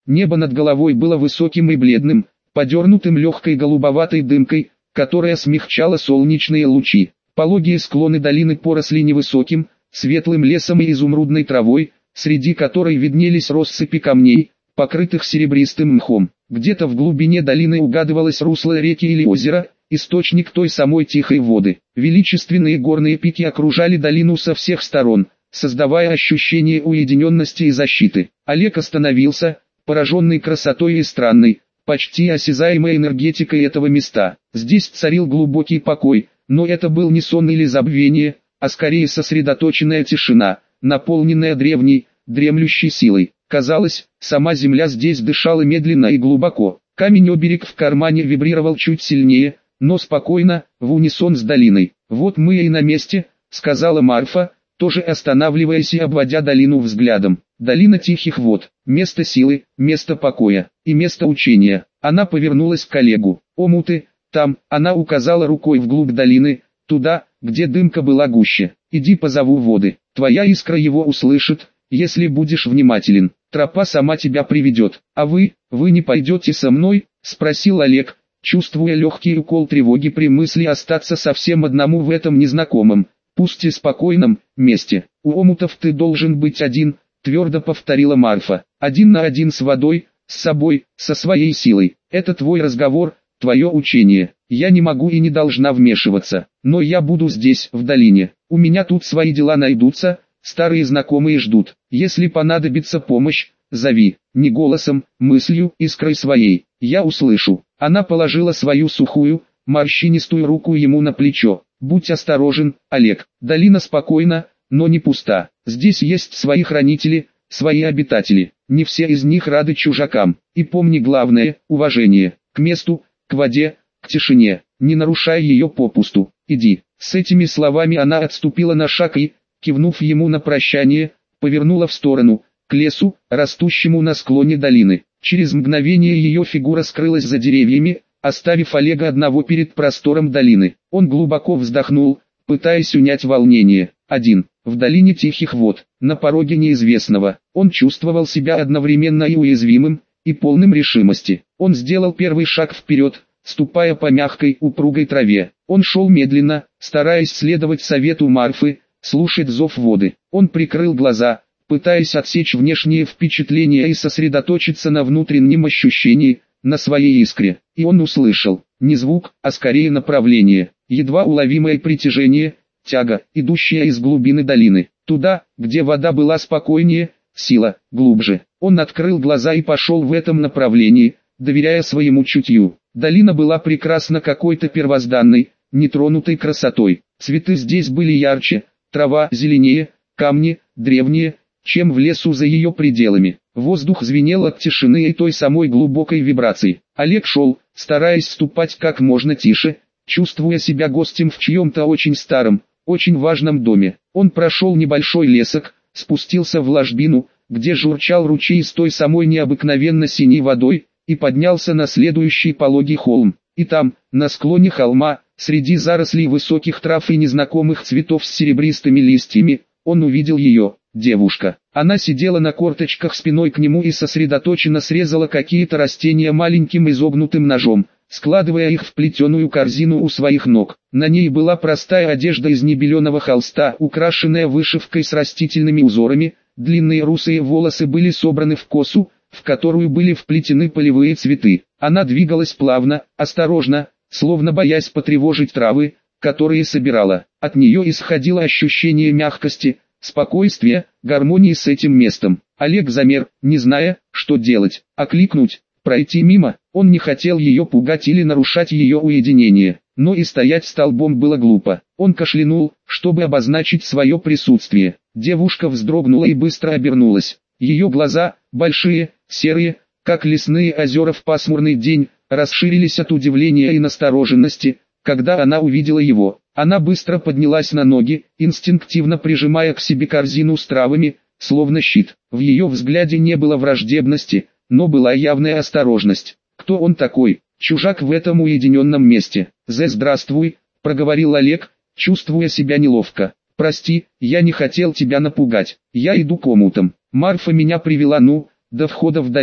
Небо над головой было высоким и бледным, подернутым легкой голубоватой дымкой, которая смягчала солнечные лучи. Пологие склоны долины поросли невысоким, светлым лесом и изумрудной травой, среди которой виднелись россыпи камней, покрытых серебристым мхом. Где-то в глубине долины угадывалось русло реки или озера, источник той самой тихой воды. Величественные горные пики окружали долину со всех сторон, создавая ощущение уединенности и защиты. Олег остановился, пораженный красотой и странной, почти осязаемой энергетикой этого места. Здесь царил глубокий покой, но это был не сон или забвение, а скорее сосредоточенная тишина, наполненная древней, дремлющей силой. Казалось, сама земля здесь дышала медленно и глубоко. Камень-оберег в кармане вибрировал чуть сильнее, но спокойно, в унисон с долиной. «Вот мы и на месте», — сказала Марфа, тоже останавливаясь и обводя долину взглядом. «Долина тихих вод, место силы, место покоя и место учения». Она повернулась к Олегу. «Омуты, там», — она указала рукой вглубь долины, туда, где дымка была гуще. «Иди позову воды, твоя искра его услышит, если будешь внимателен. Тропа сама тебя приведет. А вы не пойдете со мной?» — спросил Олег, чувствуя легкий укол тревоги при мысли остаться совсем одному в этом незнакомом, пусть и спокойном, месте. «У омутов ты должен быть один», — твердо повторила Марфа. «Один на один с водой, с собой, со своей силой. Это твой разговор, твое учение. Я не могу и не должна вмешиваться. Но я буду здесь, в долине. У меня тут свои дела найдутся, старые знакомые ждут. Если понадобится помощь, зови, не голосом, мыслью, искрой своей. Я услышу». Она положила свою сухую, морщинистую руку ему на плечо. «Будь осторожен, Олег. Долина спокойна, но не пуста. Здесь есть свои хранители, свои обитатели. Не все из них рады чужакам. И помни главное – уважение. К месту, к воде, к тишине. Не нарушай ее попусту. Иди». С этими словами она отступила на шаг и, кивнув ему на прощание, повернула в сторону, к лесу, растущему на склоне долины. Через мгновение ее фигура скрылась за деревьями, оставив Олега одного перед простором долины. Он глубоко вздохнул, пытаясь унять волнение. Один, в долине тихих вод, на пороге неизвестного. Он чувствовал себя одновременно и уязвимым, и полным решимости. Он сделал первый шаг вперед, ступая по мягкой, упругой траве. Он шел медленно, стараясь следовать совету Марфы, слушать зов воды. Он прикрыл глаза, пытаясь отсечь внешние впечатления и сосредоточиться на внутреннем ощущении, на своей искре. И он услышал, не звук, а скорее направление, едва уловимое притяжение, тяга, идущая из глубины долины, туда, где вода была спокойнее, сила, глубже. Он открыл глаза и пошел в этом направлении, доверяя своему чутью. Долина была прекрасна какой-то первозданной, нетронутой красотой. Цветы здесь были ярче, трава зеленее, камни древние, чем в лесу за ее пределами. Воздух звенел от тишины и той самой глубокой вибрации. Олег шел, стараясь ступать как можно тише, чувствуя себя гостем в чьем-то очень старом, очень важном доме. Он прошел небольшой лесок, спустился в ложбину, где журчал ручей с той самой необыкновенно синей водой, и поднялся на следующий пологий холм. И там, на склоне холма, среди зарослей высоких трав и незнакомых цветов с серебристыми листьями, он увидел ее, девушка. Она сидела на корточках спиной к нему и сосредоточенно срезала какие-то растения маленьким изогнутым ножом, складывая их в плетеную корзину у своих ног. На ней была простая одежда из небеленого холста, украшенная вышивкой с растительными узорами, длинные русые волосы были собраны в косу, в которую были вплетены полевые цветы. Она двигалась плавно, осторожно, словно боясь потревожить травы, которые собирала. От нее исходило ощущение мягкости, спокойствия, гармонии с этим местом. Олег замер, не зная, что делать, окликнуть, пройти мимо. Он не хотел ее пугать или нарушать ее уединение, но и стоять столбом было глупо. Он кашлянул, чтобы обозначить свое присутствие. Девушка вздрогнула и быстро обернулась. Ее глаза, большие, серые, как лесные озера в пасмурный день, расширились от удивления и настороженности, когда она увидела его. Она быстро поднялась на ноги, инстинктивно прижимая к себе корзину с травами, словно щит. В ее взгляде не было враждебности, но была явная осторожность. Кто он такой? Чужак в этом уединенном месте. «Здравствуй», — проговорил Олег, чувствуя себя неловко. «Прости, я не хотел тебя напугать. Я иду к омутам. Марфа меня привела до входа в долину.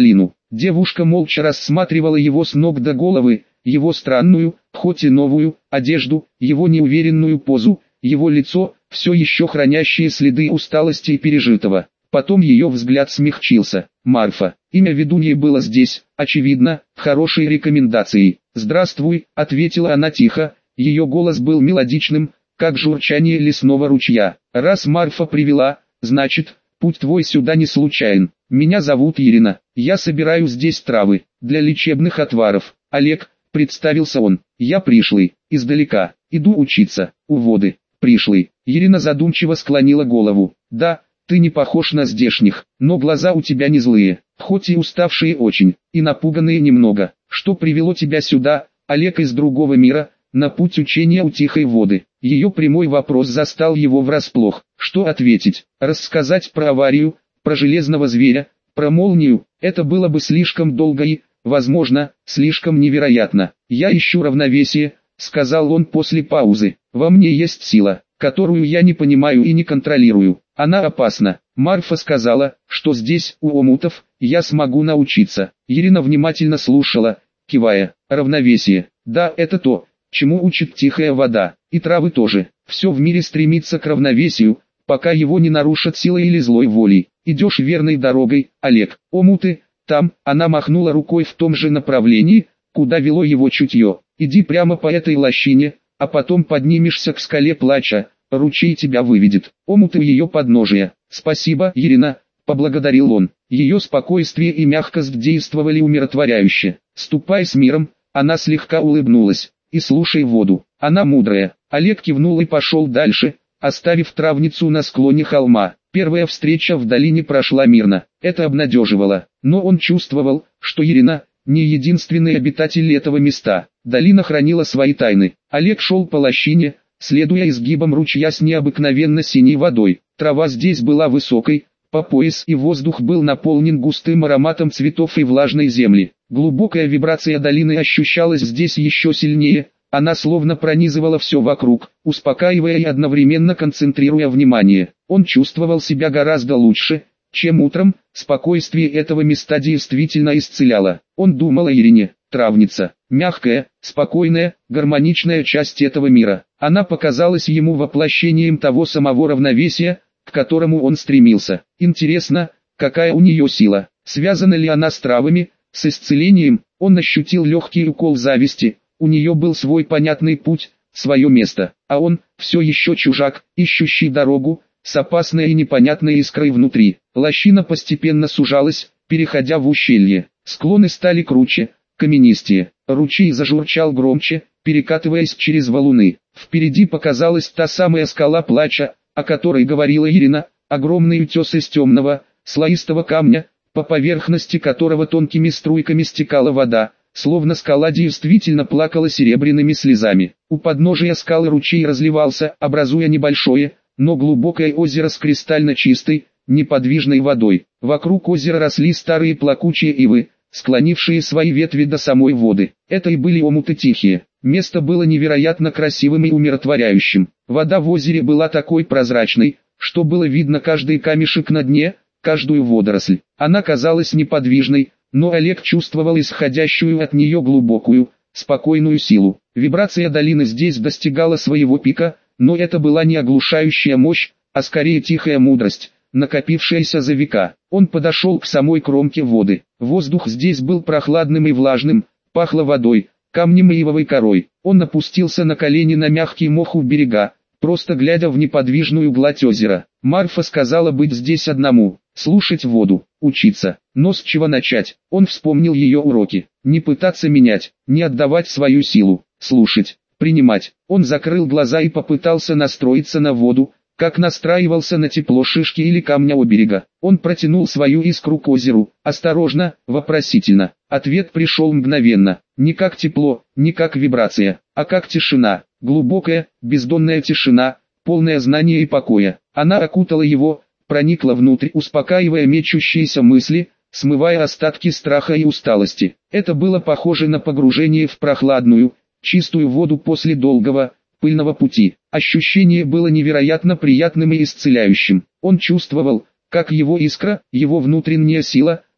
Девушка молча рассматривала его с ног до головы, его странную, хоть и новую, одежду, его неуверенную позу, его лицо, все еще хранящие следы усталости и пережитого. Потом ее взгляд смягчился. Марфа. Имя ведуньи было здесь, очевидно, хорошей рекомендацией. «Здравствуй», — ответила она тихо, ее голос был мелодичным, как журчание лесного ручья. «Раз Марфа привела, значит, путь твой сюда не случайен. Меня зовут Ирина, я собираю здесь травы, для лечебных отваров. Олег», — представился он, — «я пришлый, издалека, иду учиться, у воды». «Пришлый». Ирина задумчиво склонила голову. «Да, ты не похож на здешних, но глаза у тебя не злые, хоть и уставшие очень, и напуганные немного. Что привело тебя сюда, Олег, из другого мира, на путь учения у тихой воды?» Ее прямой вопрос застал его врасплох. Что ответить? Рассказать про аварию, про железного зверя, про молнию? Это было бы слишком долго и, возможно, слишком невероятно. «Я ищу равновесие», — сказал он после паузы. «Во мне есть сила, которую я не понимаю и не контролирую. Она опасна. Марфа сказала, что здесь, у омутов, я смогу научиться». Ирина внимательно слушала, кивая. «Равновесие. Да, это то, чему учит тихая вода. И травы тоже. Все в мире стремится к равновесию, пока его не нарушат силой или злой волей. Идешь верной дорогой, Олег. Омуты, там», — она махнула рукой в том же направлении, куда вело его чутье. «Иди прямо по этой лощине, а потом поднимешься к скале плача, ручей тебя выведет. Омуты у ее подножия». «Спасибо, Ирина», — поблагодарил он. Ее спокойствие и мягкость действовали умиротворяюще. «Ступай с миром», — она слегка улыбнулась, — «и слушай воду, она мудрая». Олег кивнул и пошел дальше, оставив травницу на склоне холма. Первая встреча в долине прошла мирно, это обнадеживало, но он чувствовал, что Ирина не единственный обитатель этого места. Долина хранила свои тайны. Олег шел по лощине, следуя изгибам ручья с необыкновенно синей водой. Трава здесь была высокой, по пояс, и воздух был наполнен густым ароматом цветов и влажной земли. Глубокая вибрация долины ощущалась здесь еще сильнее, она словно пронизывала все вокруг, успокаивая и одновременно концентрируя внимание. Он чувствовал себя гораздо лучше, чем утром. Спокойствие этого места действительно исцеляло. Он думал о Ирине, травница, мягкая, спокойная, гармоничная часть этого мира. Она показалась ему воплощением того самого равновесия, к которому он стремился. Интересно, какая у нее сила, связана ли она с травами, с исцелением? Он ощутил легкий укол зависти, у нее был свой понятный путь, свое место, а он, все еще чужак, ищущий дорогу, с опасной и непонятной искрой внутри. Лощина постепенно сужалась, переходя в ущелье. Склоны стали круче, каменистее. Ручей зажурчал громче, перекатываясь через валуны. Впереди показалась та самая скала плача, о которой говорила Ирина, огромный утес из темного, слоистого камня, по поверхности которого тонкими струйками стекала вода, словно скала действительно плакала серебряными слезами. У подножия скалы ручей разливался, образуя небольшое, но глубокое озеро с кристально чистой, неподвижной водой. Вокруг озера росли старые плакучие ивы, склонившие свои ветви до самой воды. Это и были омуты тихие. Место было невероятно красивым и умиротворяющим. Вода в озере была такой прозрачной, что было видно каждый камешек на дне, каждую водоросль. Она казалась неподвижной, но Олег чувствовал исходящую от нее глубокую, спокойную силу. Вибрация долины здесь достигала своего пика, но это была не оглушающая мощь, а скорее тихая мудрость, накопившаяся за века. Он подошел к самой кромке воды. Воздух здесь был прохладным и влажным, пахло водой, камнем и ивовой корой. Он опустился на колени на мягкий мох у берега, просто глядя в неподвижную гладь озера. Марфа сказала быть здесь одному, слушать воду, учиться. Но с чего начать? Он вспомнил ее уроки. Не пытаться менять, не отдавать свою силу, слушать, принимать. Он закрыл глаза и попытался настроиться на воду, как настраивался на тепло шишки или камня у берега. Он протянул свою искру к озеру, осторожно, вопросительно. Ответ пришел мгновенно, не как тепло, не как вибрация, а как тишина, глубокая, бездонная тишина, полное знания и покоя. Она окутала его, проникла внутрь, успокаивая мечущиеся мысли, смывая остатки страха и усталости. Это было похоже на погружение в прохладную, чистую воду после долгого, пыльного пути. Ощущение было невероятно приятным и исцеляющим. Он чувствовал, как его искра, его внутренняя сила,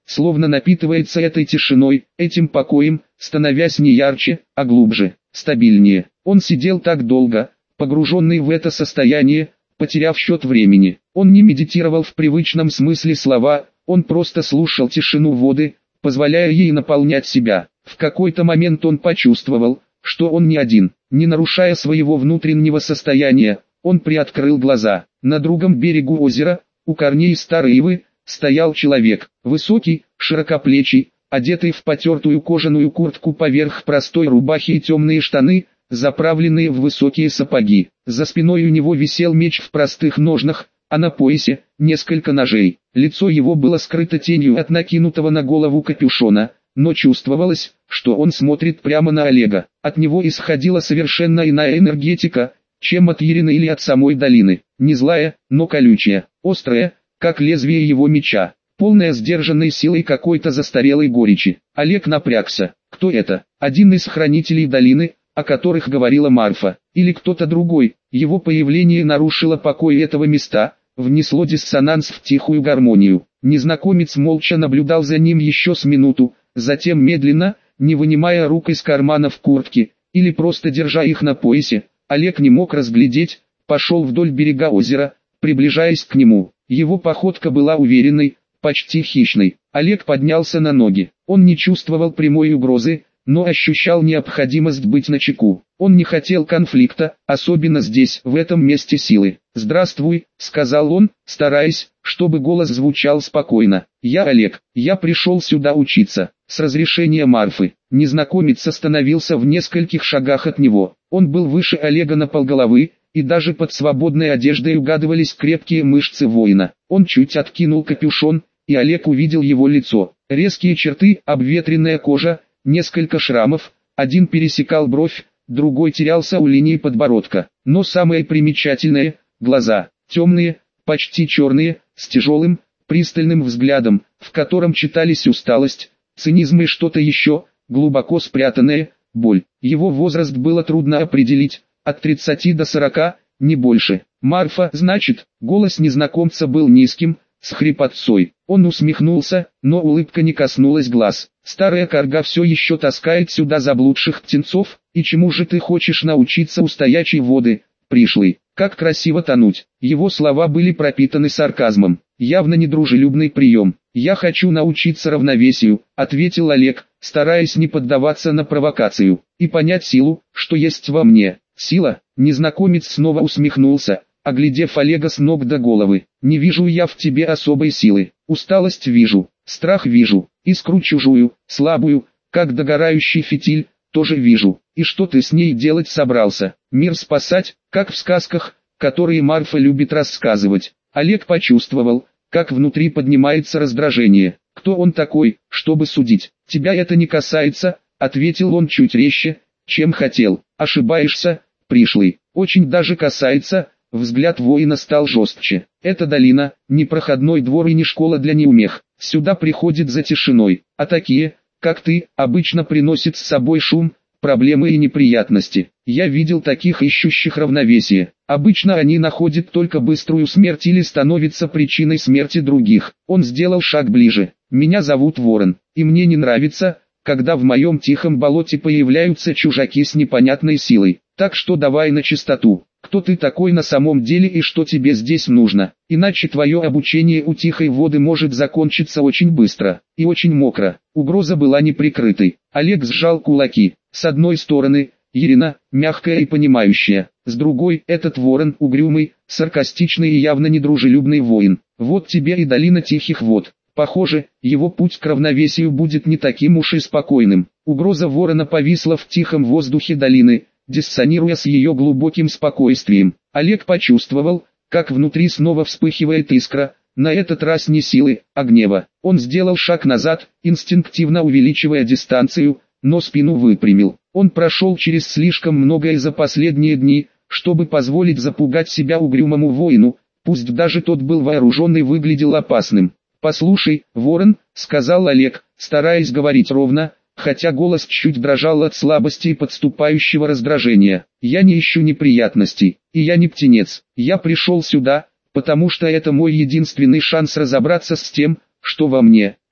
словно напитывается этой тишиной, этим покоем, становясь не ярче, а глубже, стабильнее. Он сидел так долго, погруженный в это состояние, потеряв счет времени. Он не медитировал в привычном смысле слова, он просто слушал тишину воды, позволяя ей наполнять себя. В какой-то момент он почувствовал, что он не один. Не нарушая своего внутреннего состояния, он приоткрыл глаза. На другом берегу озера, у корней старой ивы, стоял человек, высокий, широкоплечий, одетый в потертую кожаную куртку поверх простой рубахи и темные штаны, заправленные в высокие сапоги. За спиной у него висел меч в простых ножнах, а на поясе несколько ножей. Лицо его было скрыто тенью от накинутого на голову капюшона, но чувствовалось, что он смотрит прямо на Олега. От него исходила совершенно иная энергетика, чем от Ирины или от самой долины. Не злая, но колючая, острая, как лезвие его меча, полная сдержанной силой какой-то застарелой горечи. Олег напрягся. Кто это? Один из хранителей долины, о которых говорила Марфа, или кто-то другой? Его появление нарушило покой этого места, внесло диссонанс в тихую гармонию. Незнакомец молча наблюдал за ним еще с минуту, затем медленно, не вынимая рук из карманов куртки, или просто держа их на поясе, Олег не мог разглядеть, пошел вдоль берега озера, приближаясь к нему. Его походка была уверенной, почти хищной. Олег поднялся на ноги. Он не чувствовал прямой угрозы, но ощущал необходимость быть начеку. Он не хотел конфликта, особенно здесь, в этом месте силы. «Здравствуй», — сказал он, стараясь, чтобы голос звучал спокойно. «Я Олег, я пришел сюда учиться, с разрешения Марфы». Незнакомец остановился в нескольких шагах от него. Он был выше Олега на полголовы, и даже под свободной одеждой угадывались крепкие мышцы воина. Он чуть откинул капюшон, и Олег увидел его лицо. Резкие черты, обветренная кожа, несколько шрамов, один пересекал бровь, другой терялся у линии подбородка. Но самое примечательное – глаза, темные, почти черные, с тяжелым, пристальным взглядом, в котором читались усталость, цинизм и что-то еще, глубоко спрятанное, боль. Его возраст было трудно определить, от 30 до 40, не больше. «Марфа, значит?» Голос незнакомца был низким, с хрипотцой. Он усмехнулся, но улыбка не коснулась глаз. «Старая карга все еще таскает сюда заблудших птенцов, и чему же ты хочешь научиться у стоячей воды, пришлый? Как красиво тонуть!» Его слова были пропитаны сарказмом, явно недружелюбный прием. «Я хочу научиться равновесию», — ответил Олег, стараясь не поддаваться на провокацию, «и понять силу, что есть во мне». «Сила?» — незнакомец снова усмехнулся, оглядев Олега с ног до головы. «Не вижу я в тебе особой силы. Усталость вижу, страх вижу, искру чужую, слабую, как догорающий фитиль, тоже вижу. И что ты с ней делать собрался? Мир спасать, как в сказках, которые Марфа любит рассказывать?» Олег почувствовал, как внутри поднимается раздражение. «Кто он такой, чтобы судить? Тебя это не касается», — ответил он чуть резче, чем хотел. «Ошибаешься, пришлый. Очень даже касается». Взгляд воина стал жестче. «Это долина, не проходной двор и не школа для неумех. Сюда приходит за тишиной, а такие, как ты, обычно приносят с собой шум, проблемы и неприятности. Я видел таких ищущих равновесие. Обычно они находят только быструю смерть или становятся причиной смерти других». Он сделал шаг ближе. «Меня зовут Ворон, и мне не нравится, когда в моем тихом болоте появляются чужаки с непонятной силой. Так что давай на чистоту. Кто ты такой на самом деле и что тебе здесь нужно? Иначе твое обучение у тихой воды может закончиться очень быстро и очень мокро». Угроза была неприкрытой. Олег сжал кулаки. С одной стороны, Ирина, мягкая и понимающая. С другой, этот Ворон, угрюмый, саркастичный и явно недружелюбный воин. Вот тебе и долина тихих вод. Похоже, его путь к равновесию будет не таким уж и спокойным. Угроза Ворона повисла в тихом воздухе долины, диссонируя с ее глубоким спокойствием. Олег почувствовал, как внутри снова вспыхивает искра, на этот раз не силы, а гнева. Он сделал шаг назад, инстинктивно увеличивая дистанцию, но спину выпрямил. Он прошел через слишком многое за последние дни, чтобы позволить запугать себя угрюмому воину, пусть даже тот был вооружен и выглядел опасным. «Послушай, Ворон», — сказал Олег, стараясь говорить ровно, хотя голос чуть дрожал от слабости и подступающего раздражения. «Я не ищу неприятностей, и я не птенец. Я пришел сюда, потому что это мой единственный шанс разобраться с тем, что во мне.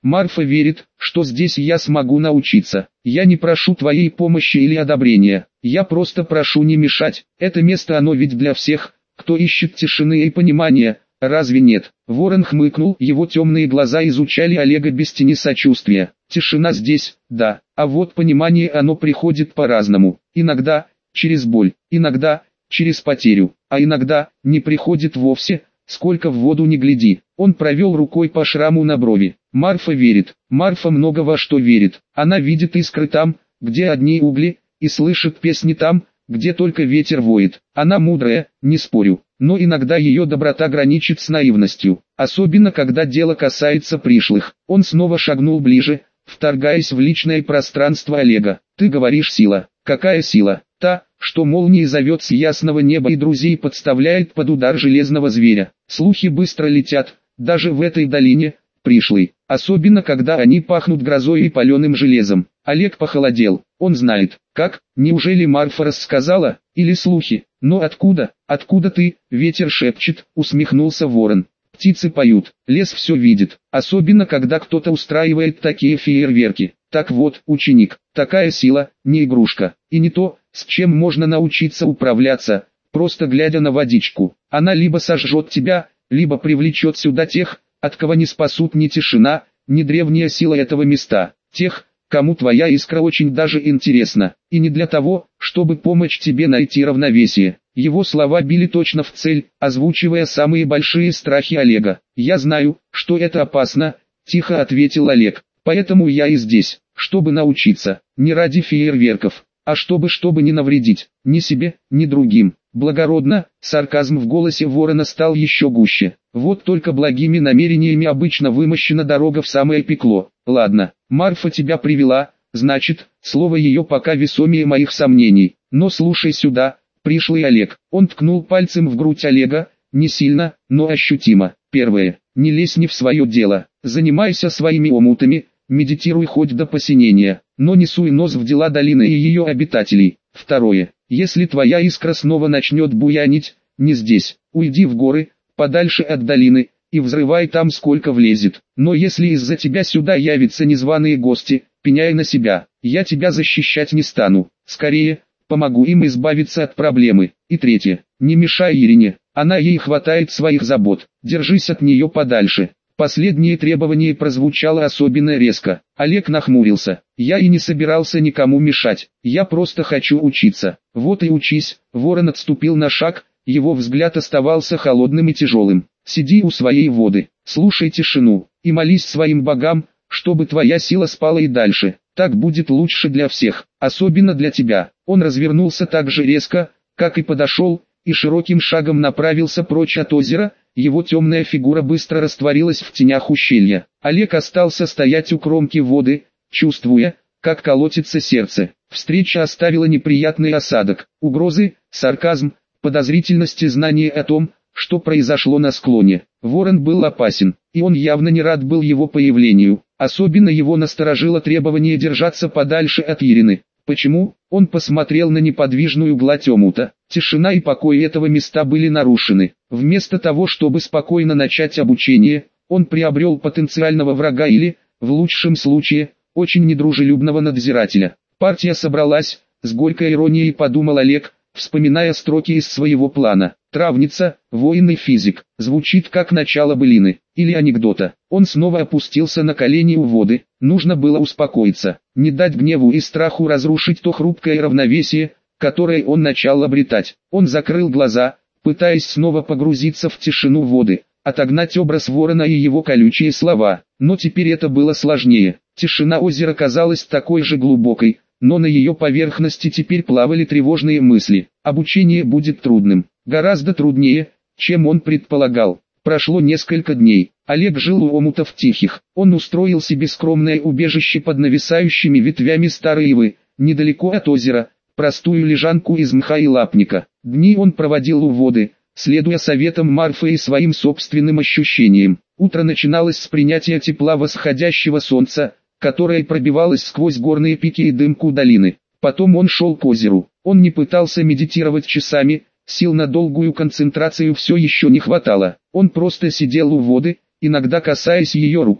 Марфа верит, что здесь я смогу научиться. Я не прошу твоей помощи или одобрения. Я просто прошу не мешать. Это место оно ведь для всех, кто ищет тишины и понимания. Разве нет? Ворон хмыкнул, его темные глаза изучали Олега без тени сочувствия. Тишина здесь, да, а вот понимание оно приходит по-разному. Иногда, через боль, иногда, через потерю, а иногда, не приходит вовсе, сколько в воду не гляди. Он провел рукой по шраму на брови. Марфа верит, Марфа много во что верит. Она видит искры там, где одни угли, и слышит песни там, где только ветер воет. Она мудрая, не спорю, но иногда ее доброта граничит с наивностью, особенно когда дело касается пришлых. Он снова шагнул ближе, вторгаясь в личное пространство Олега. Ты говоришь сила. Какая сила? Та, что молнией зовет с ясного неба и друзей подставляет под удар железного зверя. Слухи быстро летят, даже в этой долине, пришлый, особенно когда они пахнут грозой и паленым железом. Олег похолодел, он знает, как, неужели Марфа рассказала, или слухи, но откуда, откуда ты, ветер шепчет, усмехнулся ворон. Птицы поют, лес все видит, особенно когда кто-то устраивает такие фейерверки. Так вот, ученик, такая сила, не игрушка, и не то, с чем можно научиться управляться, просто глядя на водичку. Она либо сожжет тебя, либо привлечет сюда тех, от кого не спасут ни тишина, ни древняя сила этого места, тех, кому твоя искра очень даже интересна, и не для того, чтобы помочь тебе найти равновесие. Его слова били точно в цель, озвучивая самые большие страхи Олега. «Я знаю, что это опасно», – тихо ответил Олег, – «поэтому я и здесь, чтобы научиться, не ради фейерверков, а чтобы не навредить, ни себе, ни другим». Благородно, сарказм в голосе ворона стал еще гуще. Вот только благими намерениями обычно вымощена дорога в самое пекло. Ладно, Марфа тебя привела, значит, слово ее пока весомее моих сомнений. Но слушай сюда, пришлый Олег. Он ткнул пальцем в грудь Олега, не сильно, но ощутимо. Первое, не лезь не в свое дело, занимайся своими омутами, медитируй хоть до посинения, но не суй нос в дела долины и ее обитателей. Второе, если твоя искра снова начнет буянить, не здесь, уйди в горы, подальше от долины, и взрывай там сколько влезет. Но если из-за тебя сюда явятся незваные гости, пеняй на себя, я тебя защищать не стану, скорее, помогу им избавиться от проблемы. И третье, не мешай Ирине, она ей хватает своих забот, держись от нее подальше. Последнее требование прозвучало особенно резко. Олег нахмурился. Я и не собирался никому мешать, я просто хочу учиться. Вот и учись. Ворон отступил на шаг, его взгляд оставался холодным и тяжелым. Сиди у своей воды, слушай тишину, и молись своим богам, чтобы твоя сила спала и дальше. Так будет лучше для всех, особенно для тебя. Он развернулся так же резко, как и подошел, и широким шагом направился прочь от озера. Его темная фигура быстро растворилась в тенях ущелья. Олег остался стоять у кромки воды, чувствуя, как колотится сердце. Встреча оставила неприятный осадок, угрозы, сарказм, подозрительность и знание о том, что произошло на склоне. Ворон был опасен, и он явно не рад был его появлению. Особенно его насторожило требование держаться подальше от Ирины. Почему? Он посмотрел на неподвижную гладь омута. Тишина и покой этого места были нарушены. Вместо того, чтобы спокойно начать обучение, он приобрел потенциального врага или, в лучшем случае, очень недружелюбного надзирателя. Партия собралась, с горькой иронией подумал Олег, вспоминая строки из своего плана. Травница, воин и физик, звучит как начало былины, или анекдота. Он снова опустился на колени у воды, нужно было успокоиться, не дать гневу и страху разрушить то хрупкое равновесие, которое он начал обретать. Он закрыл глаза, пытаясь снова погрузиться в тишину воды, отогнать образ ворона и его колючие слова, но теперь это было сложнее. Тишина озера казалась такой же глубокой, но на ее поверхности теперь плавали тревожные мысли. Обучение будет трудным, гораздо труднее, чем он предполагал. Прошло несколько дней. Олег жил у омутов тихих. Он устроил себе скромное убежище под нависающими ветвями старой ивы, недалеко от озера, простую лежанку из мха и лапника. Дни он проводил у воды, следуя советам Марфы и своим собственным ощущениям. Утро начиналось с принятия тепла восходящего солнца, которое пробивалось сквозь горные пики и дымку долины. Потом он шел к озеру. Он не пытался медитировать часами, сил на долгую концентрацию все еще не хватало. Он просто сидел у воды, иногда касаясь ее рукой,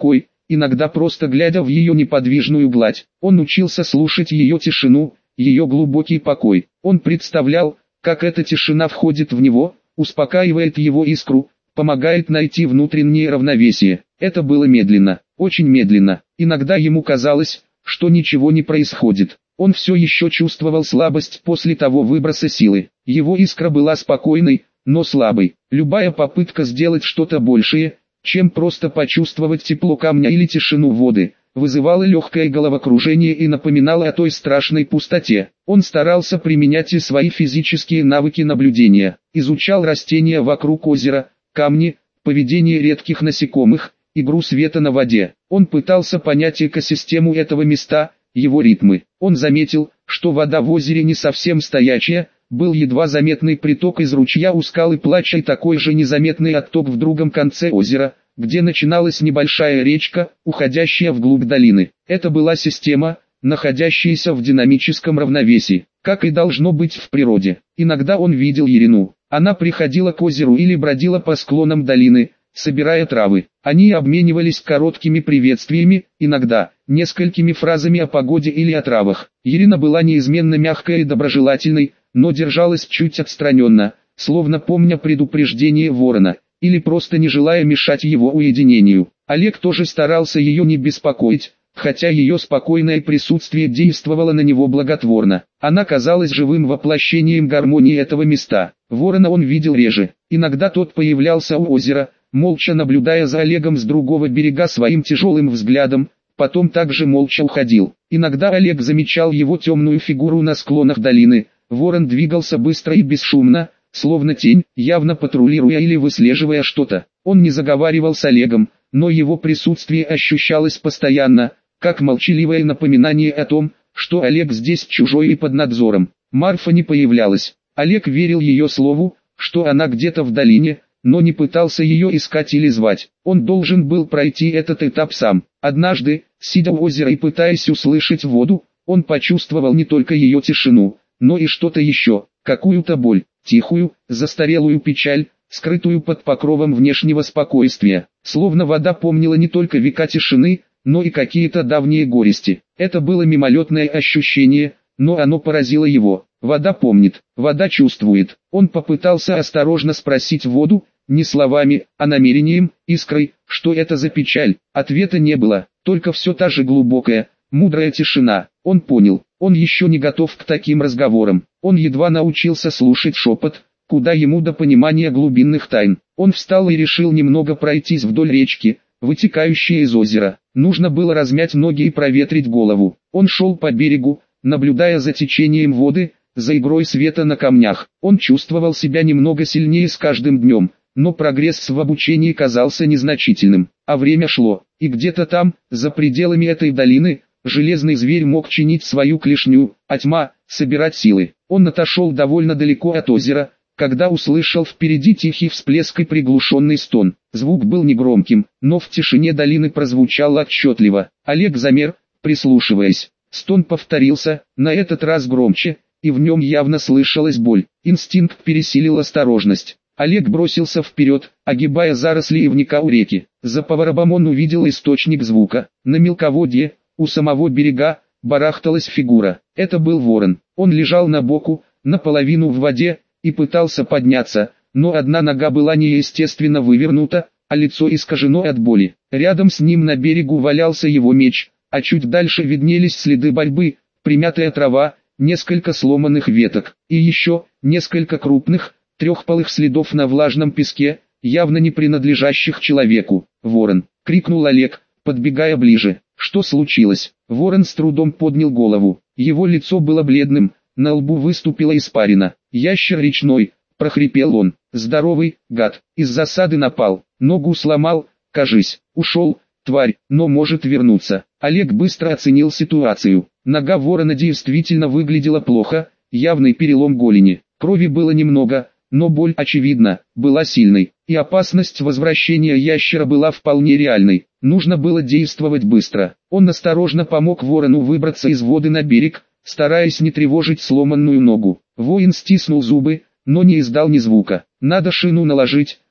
иногда просто глядя в ее неподвижную гладь. Он учился слушать ее тишину, ее глубокий покой. Он представлял, как эта тишина входит в него, успокаивает его искру, помогает найти внутреннее равновесие. Это было медленно, очень медленно. Иногда ему казалось, что ничего не происходит. Он все еще чувствовал слабость после того выброса силы. Его искра была спокойной, но слабой. Любая попытка сделать что-то большее, чем просто почувствовать тепло камня или тишину воды, вызывала легкое головокружение и напоминала о той страшной пустоте. Он старался применять и свои физические навыки наблюдения, изучал растения вокруг озера, камни, поведение редких насекомых, игру света на воде. Он пытался понять экосистему этого места, его ритмы. Он заметил, что вода в озере не совсем стоячая, был едва заметный приток из ручья у скалы Плача и такой же незаметный отток в другом конце озера, где начиналась небольшая речка, уходящая вглубь долины. Это была система, находящаяся в динамическом равновесии, как и должно быть в природе. Иногда он видел Ерину. Она приходила к озеру или бродила по склонам долины, собирая травы. Они обменивались короткими приветствиями, иногда несколькими фразами о погоде или о травах. Ерина была неизменно мягкой и доброжелательной, но держалась чуть отстраненно, словно помня предупреждение ворона, или просто не желая мешать его уединению. Олег тоже старался ее не беспокоить, хотя ее спокойное присутствие действовало на него благотворно. Она казалась живым воплощением гармонии этого места. Ворона он видел реже. Иногда тот появлялся у озера, молча наблюдая за Олегом с другого берега своим тяжелым взглядом, потом также молча уходил. Иногда Олег замечал его темную фигуру на склонах долины. Ворон двигался быстро и бесшумно, словно тень, явно патрулируя или выслеживая что-то. Он не заговаривал с Олегом, но его присутствие ощущалось постоянно, как молчаливое напоминание о том, что Олег здесь чужой и под надзором. Марфа не появлялась. Олег верил ее слову, что она где-то в долине, но не пытался ее искать или звать. Он должен был пройти этот этап сам. Однажды, сидя у озера и пытаясь услышать воду, он почувствовал не только ее тишину, но и что-то еще, какую-то боль, тихую, застарелую печаль, скрытую под покровом внешнего спокойствия. Словно вода помнила не только века тишины, но и какие-то давние горести. Это было мимолетное ощущение, но оно поразило его. Вода помнит, вода чувствует. Он попытался осторожно спросить воду, не словами, а намерением, искрой, что это за печаль. Ответа не было, только все та же глубокая, мудрая тишина. Он понял, он еще не готов к таким разговорам. Он едва научился слушать шепот, куда ему до понимания глубинных тайн. Он встал и решил немного пройтись вдоль речки, вытекающей из озера. Нужно было размять ноги и проветрить голову. Он шел по берегу, наблюдая за течением воды, за игрой света на камнях. Он чувствовал себя немного сильнее с каждым днем, но прогресс в обучении казался незначительным. А время шло, и где-то там, за пределами этой долины, железный зверь мог чинить свою клешню, а тьма — собирать силы. Он отошел довольно далеко от озера, когда услышал впереди тихий всплеск и приглушенный стон. Звук был негромким, но в тишине долины прозвучал отчетливо. Олег замер, прислушиваясь. Стон повторился, на этот раз громче, и в нем явно слышалась боль. Инстинкт пересилил осторожность. Олег бросился вперед, огибая заросли ивника у реки. За поворотом он увидел источник звука. На мелководье, у самого берега, барахталась фигура. Это был ворон. Он лежал на боку, наполовину в воде, и пытался подняться, но одна нога была неестественно вывернута, а лицо искажено от боли. Рядом с ним на берегу валялся его меч, а чуть дальше виднелись следы борьбы, примятая трава, несколько сломанных веток, и еще несколько крупных, трехпалых следов на влажном песке, явно не принадлежащих человеку. «Ворон!» — крикнул Олег, подбегая ближе. «Что случилось?» Ворон с трудом поднял голову. Его лицо было бледным, на лбу выступила испарина. «Ящер речной!» — прохрипел он. «Здоровый, гад, из засады напал, ногу сломал, кажись, ушел, тварь, но может вернуться». Олег быстро оценил ситуацию. Нога ворона действительно выглядела плохо, явный перелом голени. Крови было немного, но боль, очевидно, была сильной, и опасность возвращения ящера была вполне реальной. Нужно было действовать быстро. Он осторожно помог ворону выбраться из воды на берег, стараясь не тревожить сломанную ногу. Воин стиснул зубы, но не издал ни звука. «Надо шину наложить»,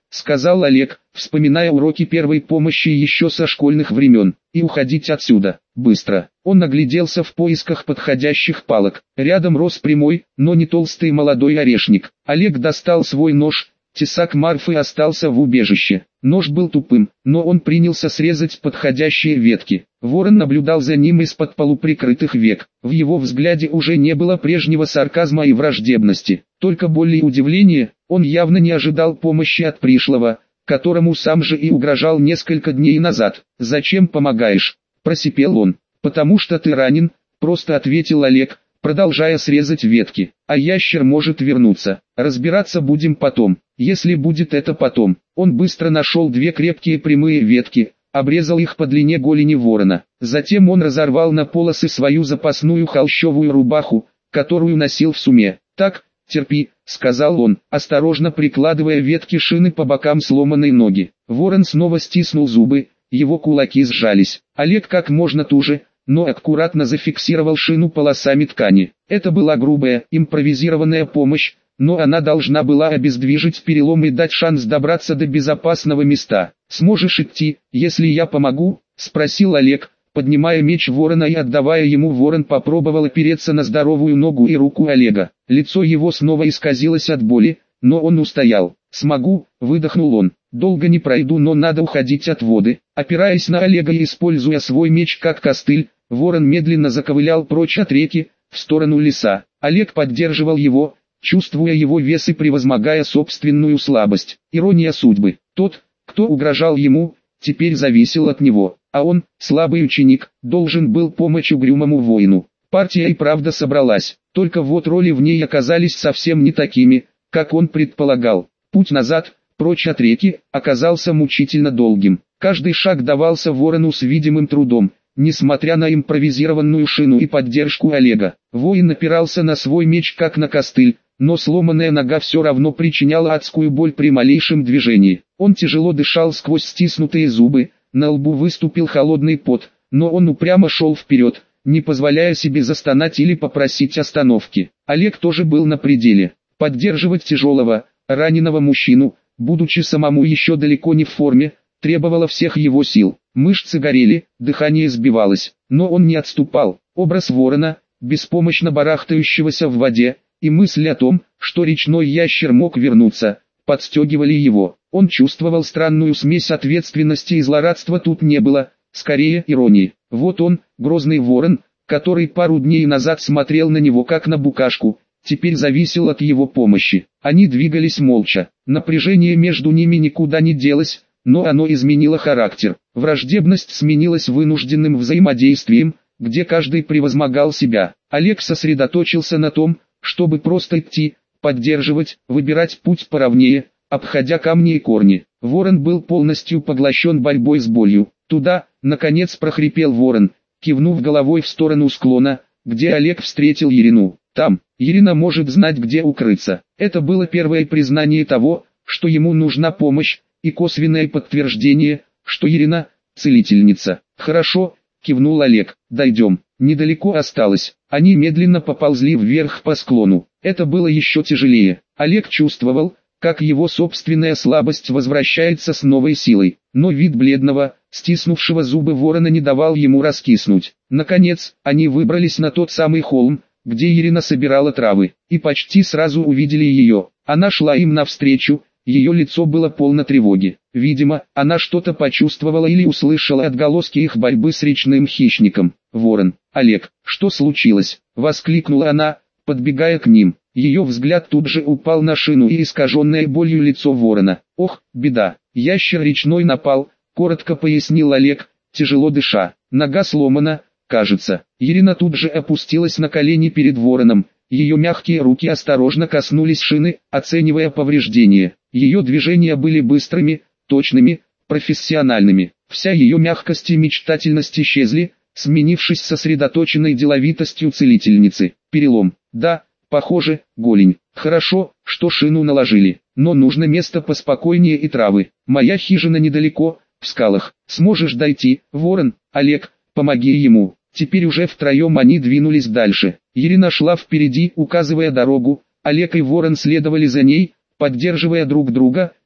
сказал Олег, вспоминая уроки первой помощи еще со школьных времен, и уходить отсюда, быстро. Он огляделся в поисках подходящих палок. Рядом рос прямой, но не толстый молодой орешник. Олег достал свой нож. Тесак Марфы остался в убежище. Нож был тупым, но он принялся срезать подходящие ветки. Ворон наблюдал за ним из-под полуприкрытых век. В его взгляде уже не было прежнего сарказма и враждебности, только боль и удивление. Он явно не ожидал помощи от пришлого, которому сам же и угрожал несколько дней назад. «Зачем помогаешь?» – просипел он. «Потому что ты ранен», – просто ответил Олег, продолжая срезать ветки. «А ящер может вернуться. Разбираться будем потом, если будет это потом». Он быстро нашел две крепкие прямые ветки, обрезал их по длине голени ворона. Затем он разорвал на полосы свою запасную холщовую рубаху, которую носил в суме. «Так, терпи», — сказал он, осторожно прикладывая ветки шины по бокам сломанной ноги. Ворон снова стиснул зубы, его кулаки сжались. Олег как можно туже, но аккуратно зафиксировал шину полосами ткани. Это была грубая, импровизированная помощь, но она должна была обездвижить перелом и дать шанс добраться до безопасного места. «Сможешь идти, если я помогу?» – спросил Олег, поднимая меч ворона и отдавая ему. Ворон попробовал опереться на здоровую ногу и руку Олега. Лицо его снова исказилось от боли, но он устоял. «Смогу», – выдохнул он. «Долго не пройду, но надо уходить от воды». Опираясь на Олега и используя свой меч как костыль, ворон медленно заковылял прочь от реки, в сторону леса. Олег поддерживал его, чувствуя его вес и превозмогая собственную слабость. Ирония судьбы. Тот, кто угрожал ему, теперь зависел от него, а он, слабый ученик, должен был помочь угрюмому воину. Партия и правда собралась, только вот роли в ней оказались совсем не такими, как он предполагал. Путь назад, прочь от реки, оказался мучительно долгим. Каждый шаг давался ворону с видимым трудом. Несмотря на импровизированную шину и поддержку Олега, воин опирался на свой меч как на костыль, но сломанная нога все равно причиняла адскую боль при малейшем движении. Он тяжело дышал сквозь стиснутые зубы, на лбу выступил холодный пот, но он упрямо шел вперед, не позволяя себе застонать или попросить остановки. Олег тоже был на пределе. Поддерживать тяжелого, раненого мужчину, будучи самому еще далеко не в форме, требовало всех его сил. Мышцы горели, дыхание сбивалось, но он не отступал. Образ ворона, беспомощно барахтающегося в воде, и мысль о том, что речной ящер мог вернуться, подстегивали его. Он чувствовал странную смесь ответственности и злорадства. Тут не было, скорее, иронии. Вот он, грозный ворон, который пару дней назад смотрел на него как на букашку, теперь зависел от его помощи. Они двигались молча. Напряжение между ними никуда не делось, но оно изменило характер. Враждебность сменилась вынужденным взаимодействием, где каждый превозмогал себя. Олег сосредоточился на том, чтобы просто идти, поддерживать, выбирать путь поровнее, обходя камни и корни. Ворон был полностью поглощен борьбой с болью. «Туда», наконец прохрипел ворон, кивнув головой в сторону склона, где Олег встретил Ирину. «Там, Ирина может знать, где укрыться». Это было первое признание того, что ему нужна помощь, и косвенное подтверждение, что Ирина – целительница. «Хорошо», – кивнул Олег, – «дойдем». Недалеко осталось. Они медленно поползли вверх по склону. Это было еще тяжелее. Олег чувствовал, как его собственная слабость возвращается с новой силой. Но вид бледного, стиснувшего зубы ворона не давал ему раскиснуть. Наконец, они выбрались на тот самый холм, где Ирина собирала травы, и почти сразу увидели ее. Она шла им навстречу. Ее лицо было полно тревоги. Видимо, она что-то почувствовала или услышала отголоски их борьбы с речным хищником. «Ворон, Олег, что случилось?» – воскликнула она, подбегая к ним. Ее взгляд тут же упал на шину и искаженное болью лицо ворона. «Ох, беда, ящер речной напал», – коротко пояснил Олег, тяжело дыша. «Нога сломана, кажется». Ирина тут же опустилась на колени перед вороном. Ее мягкие руки осторожно коснулись шины, оценивая повреждения. Ее движения были быстрыми, точными, профессиональными. Вся ее мягкость и мечтательность исчезли, сменившись сосредоточенной деловитостью целительницы. «Перелом. Да, похоже, голень. Хорошо, что шину наложили, но нужно место поспокойнее и травы. Моя хижина недалеко, в скалах. Сможешь дойти, ворон, Олег, помоги ему». Теперь уже втроем они двинулись дальше. Ирина шла впереди, указывая дорогу, Олег и ворон следовали за ней, поддерживая друг друга,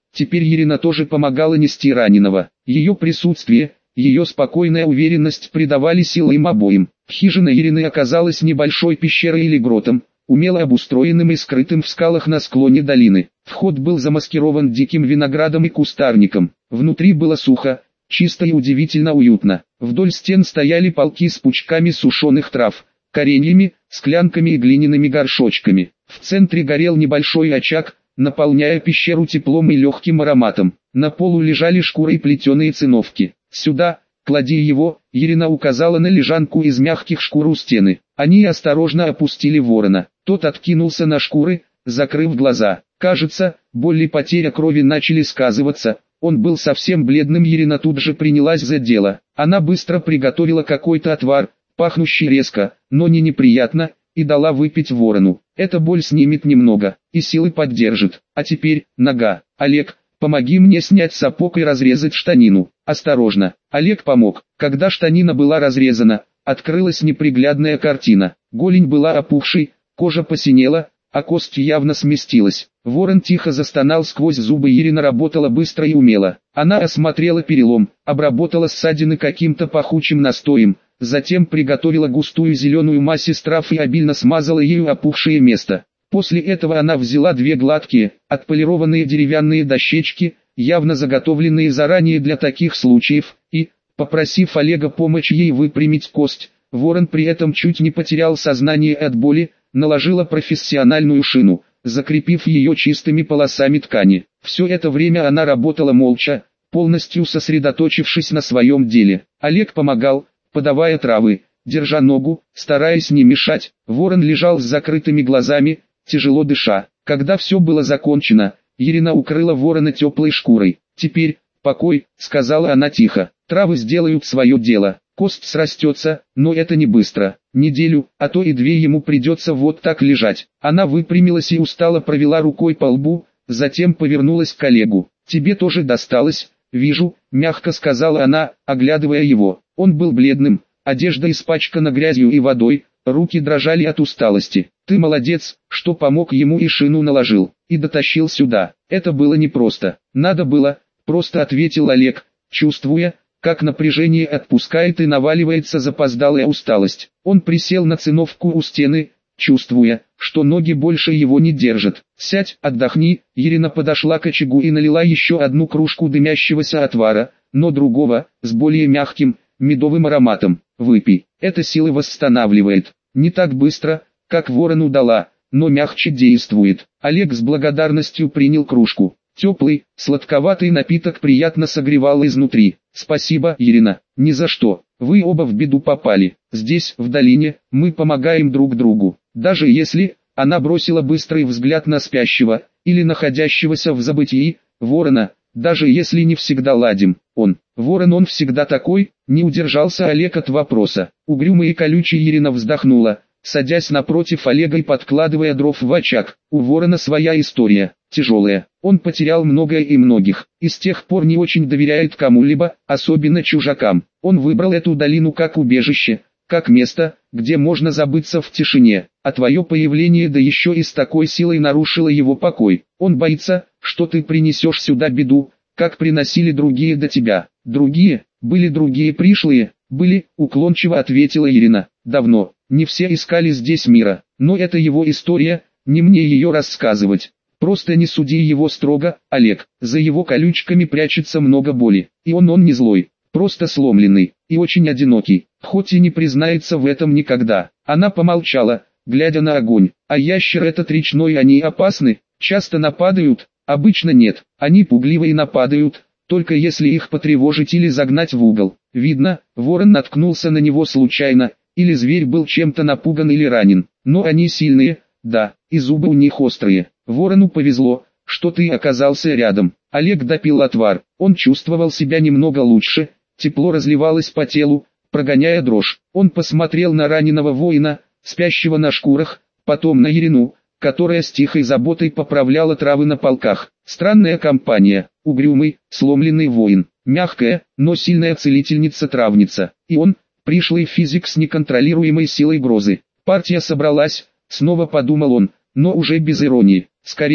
Теперь Ирина тоже помогала нести раненого. Ее присутствие, ее спокойная уверенность придавали силы им обоим. Хижина Ирины оказалась небольшой пещерой или гротом, умело обустроенным и скрытым в скалах на склоне долины. Вход был замаскирован диким виноградом и кустарником. Внутри было сухо, чисто и удивительно уютно. Вдоль стен стояли полки с пучками сушеных трав, кореньями, склянками и глиняными горшочками. В центре горел небольшой очаг, наполняя пещеру теплом и легким ароматом. На полу лежали шкуры и плетеные циновки. «Сюда, клади его», Ирина указала на лежанку из мягких шкур у стены. Они осторожно опустили ворона. Тот откинулся на шкуры, закрыв глаза. Кажется, боль и потеря крови начали сказываться. Он был совсем бледным. Ирина тут же принялась за дело. Она быстро приготовила какой-то отвар, пахнущий резко, но не неприятно, и дала выпить ворону. Эта боль снимет немного, и силы поддержит. А теперь, нога. «Олег, помоги мне снять сапог и разрезать штанину». «Осторожно». Олег помог. Когда штанина была разрезана, открылась неприглядная картина. Голень была опухшей, кожа посинела, а кость явно сместилась. Ворон тихо застонал сквозь зубы. Ирина работала быстро и умело. Она осмотрела перелом, обработала ссадины каким-то пахучим настоем, затем приготовила густую зеленую мазь из трав и обильно смазала ею опухшее место. После этого она взяла две гладкие, отполированные деревянные дощечки, явно заготовленные заранее для таких случаев, и, попросив Олега помочь ей выпрямить кость, ворон при этом чуть не потерял сознание от боли, наложила профессиональную шину, закрепив ее чистыми полосами ткани. Все это время она работала молча, полностью сосредоточившись на своем деле. Олег помогал, подавая травы, держа ногу, стараясь не мешать. Ворон лежал с закрытыми глазами, тяжело дыша. Когда все было закончено, Ирина укрыла ворона теплой шкурой. «Теперь, покой», — сказала она тихо. «Травы сделают свое дело. Кость срастется, но это не быстро. Неделю, а то и две ему придется вот так лежать». Она выпрямилась и устало провела рукой по лбу, затем повернулась к Олегу. «Тебе тоже досталось, вижу», — мягко сказала она, оглядывая его. Он был бледным, одежда испачкана грязью и водой, руки дрожали от усталости. «Ты молодец, что помог ему и шину наложил, и дотащил сюда. Это было непросто». «Надо было», — просто ответил Олег, чувствуя, как напряжение отпускает и наваливается запоздалая усталость. Он присел на циновку у стены, чувствуя, что ноги больше его не держат. «Сядь, отдохни». Ирина подошла к очагу и налила еще одну кружку дымящегося отвара, но другого, с более мягким, медовым ароматом. «Выпей, это силы восстанавливает. Не так быстро, как ворону дала, но мягче действует». Олег с благодарностью принял кружку. Теплый, сладковатый напиток приятно согревал изнутри. «Спасибо, Ирина». «Ни за что. Вы оба в беду попали. Здесь, в долине, мы помогаем друг другу. Даже если...» Она бросила быстрый взгляд на спящего, или находящегося в забытии, ворона. «Даже если не всегда ладим, ворон он всегда такой», не удержался Олег от вопроса. Угрюмая и колючая Ирина вздохнула, садясь напротив Олега и подкладывая дров в очаг. У ворона своя история, тяжелая. Он потерял многое и многих, и с тех пор не очень доверяет кому-либо, особенно чужакам. Он выбрал эту долину как убежище, как место, где можно забыться в тишине. А твое появление да еще и с такой силой нарушило его покой. Он боится, что ты принесешь сюда беду, как приносили другие до тебя. Другие, были другие пришлые, были, уклончиво ответила Ирина. Давно, не все искали здесь мира, но это его история, не мне ее рассказывать. Просто не суди его строго, Олег, за его колючками прячется много боли, и он не злой, просто сломленный, и очень одинокий, хоть и не признается в этом никогда. Она помолчала, глядя на огонь. А ящер этот речной, они опасны, часто нападают, обычно нет, они пугливо и нападают, только если их потревожить или загнать в угол. Видно, ворон наткнулся на него случайно, или зверь был чем-то напуган или ранен, но они сильные, да, и зубы у них острые. Ворону повезло, что ты оказался рядом. Олег допил отвар, он чувствовал себя немного лучше, тепло разливалось по телу, прогоняя дрожь. Он посмотрел на раненого воина, спящего на шкурах, потом на Ирину, которая с тихой заботой поправляла травы на полках. Странная компания, угрюмый, сломленный воин, мягкая, но сильная целительница-травница, и он, пришлый физик с неконтролируемой силой грозы. Партия собралась, снова подумал он, но уже без иронии. Скорее,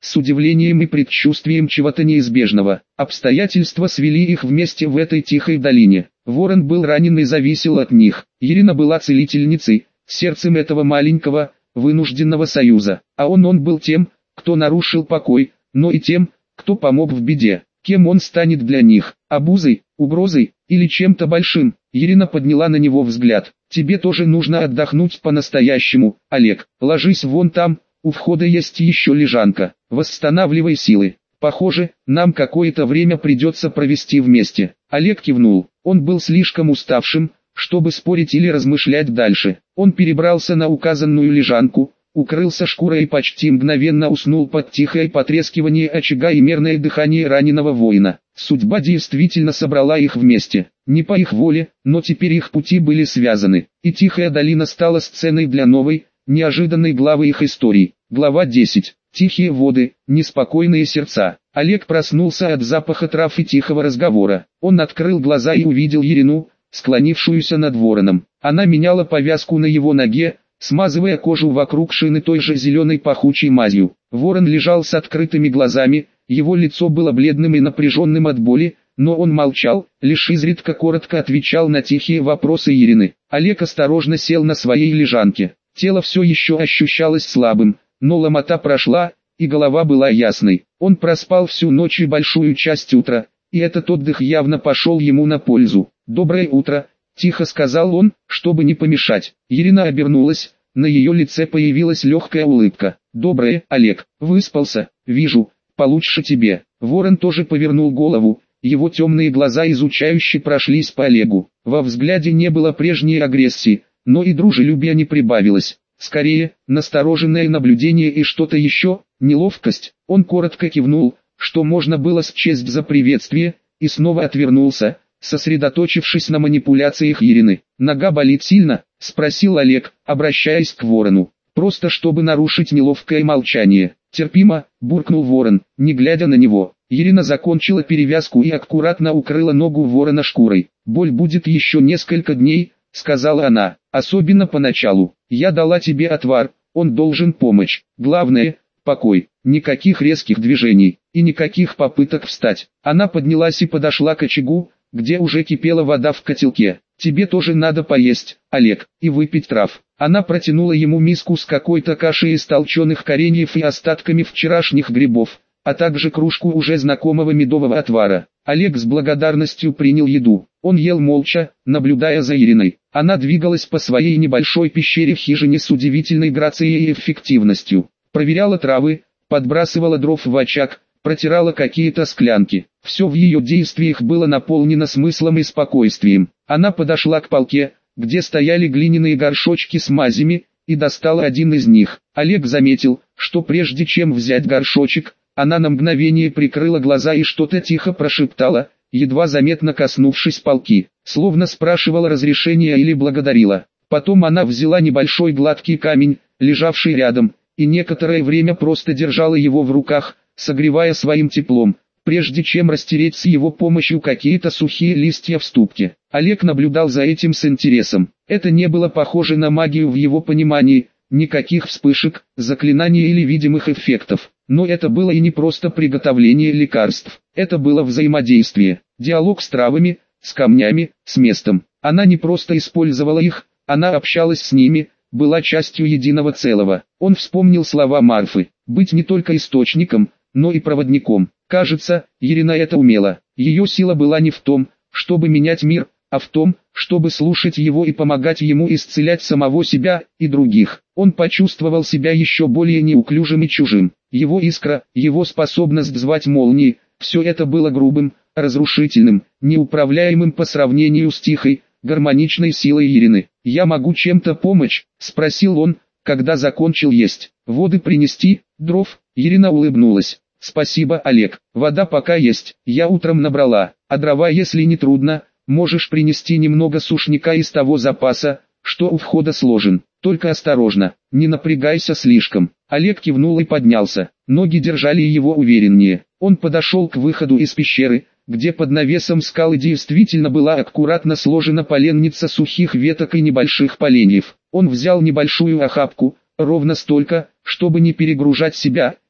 с удивлением и предчувствием чего-то неизбежного. Обстоятельства свели их вместе в этой тихой долине. Ворон был ранен и зависел от них. Ирина была целительницей, сердцем этого маленького, вынужденного союза. А он был тем, кто нарушил покой, но и тем, кто помог в беде. Кем он станет для них? Обузой, угрозой или чем-то большим? Ирина подняла на него взгляд. Тебе тоже нужно отдохнуть по-настоящему, Олег. Ложись вон там, у входа есть еще лежанка. Восстанавливай силы. Похоже, нам какое-то время придется провести вместе. Олег кивнул. Он был слишком уставшим, чтобы спорить или размышлять дальше. Он перебрался на указанную лежанку, укрылся шкурой и почти мгновенно уснул под тихое потрескивание очага и мерное дыхание раненого воина. Судьба действительно собрала их вместе. Не по их воле, но теперь их пути были связаны. И тихая долина стала сценой для новой, неожиданной главы их истории. Глава 10. Тихие воды, неспокойные сердца. Олег проснулся от запаха трав и тихого разговора. Он открыл глаза и увидел Ирину, склонившуюся над вороном. Она меняла повязку на его ноге, смазывая кожу вокруг шины той же зеленой пахучей мазью. Ворон лежал с открытыми глазами, его лицо было бледным и напряженным от боли, но он молчал, лишь изредка коротко отвечал на тихие вопросы Ирины. Олег осторожно сел на своей лежанке. Тело все еще ощущалось слабым, но ломота прошла, и голова была ясной. Он проспал всю ночь и большую часть утра, и этот отдых явно пошел ему на пользу. «Доброе утро», — тихо сказал он, чтобы не помешать. Ирина обернулась, на ее лице появилась легкая улыбка. «Доброе, Олег, выспался, вижу, получше тебе». Ворон тоже повернул голову, его темные глаза изучающе прошлись по Олегу. Во взгляде не было прежней агрессии, но и дружелюбия не прибавилось. Скорее, настороженное наблюдение и что-то еще, неловкость. Он коротко кивнул, что можно было счесть за приветствие, и снова отвернулся, сосредоточившись на манипуляциях Ирины. «Нога болит сильно?» — спросил Олег, обращаясь к Ворону. Просто чтобы нарушить неловкое молчание. «Терпимо», — буркнул Ворон, не глядя на него. Ирина закончила перевязку и аккуратно укрыла ногу Ворона шкурой. «Боль будет еще несколько дней», — сказала она, — «особенно поначалу. Я дала тебе отвар, он должен помочь. Главное — покой, никаких резких движений, и никаких попыток встать». Она поднялась и подошла к очагу, где уже кипела вода в котелке. «Тебе тоже надо поесть, Олег, и выпить трав». Она протянула ему миску с какой-то кашей из толченых кореньев и остатками вчерашних грибов, а также кружку уже знакомого медового отвара. Олег с благодарностью принял еду. Он ел молча, наблюдая за Ириной. Она двигалась по своей небольшой пещере-хижине с удивительной грацией и эффективностью. Проверяла травы, подбрасывала дров в очаг, протирала какие-то склянки. Все в ее действиях было наполнено смыслом и спокойствием. Она подошла к полке, где стояли глиняные горшочки с мазями, и достала один из них. Олег заметил, что прежде чем взять горшочек, она на мгновение прикрыла глаза и что-то тихо прошептала, едва заметно коснувшись полки, словно спрашивала разрешения или благодарила. Потом она взяла небольшой гладкий камень, лежавший рядом, и некоторое время просто держала его в руках, согревая своим теплом, прежде чем растереть с его помощью какие-то сухие листья в ступке. Олег наблюдал за этим с интересом. Это не было похоже на магию в его понимании, никаких вспышек, заклинаний или видимых эффектов. Но это было и не просто приготовление лекарств, это было взаимодействие, диалог с травами, с камнями, с местом. Она не просто использовала их, она общалась с ними, была частью единого целого. Он вспомнил слова Марфы: «Быть не только источником, но и проводником». Кажется, Ирина это умела. Ее сила была не в том, чтобы менять мир, а в том, чтобы слушать его и помогать ему исцелять самого себя и других. Он почувствовал себя еще более неуклюжим и чужим. Его искра, его способность звать молнии, все это было грубым, разрушительным, неуправляемым по сравнению с тихой, гармоничной силой Ирины. «Я могу чем-то помочь?» — спросил он, когда закончил есть. «Воды принести, дров?» — Ирина улыбнулась. «Спасибо, Олег, вода пока есть, я утром набрала, а дрова, если не трудно, можешь принести немного сушняка из того запаса, что у входа сложен. Только осторожно, не напрягайся слишком». Олег кивнул и поднялся, ноги держали его увереннее. Он подошел к выходу из пещеры, где под навесом скалы действительно была аккуратно сложена поленница сухих веток и небольших поленьев. Он взял небольшую охапку, ровно столько, чтобы не перегружать себя,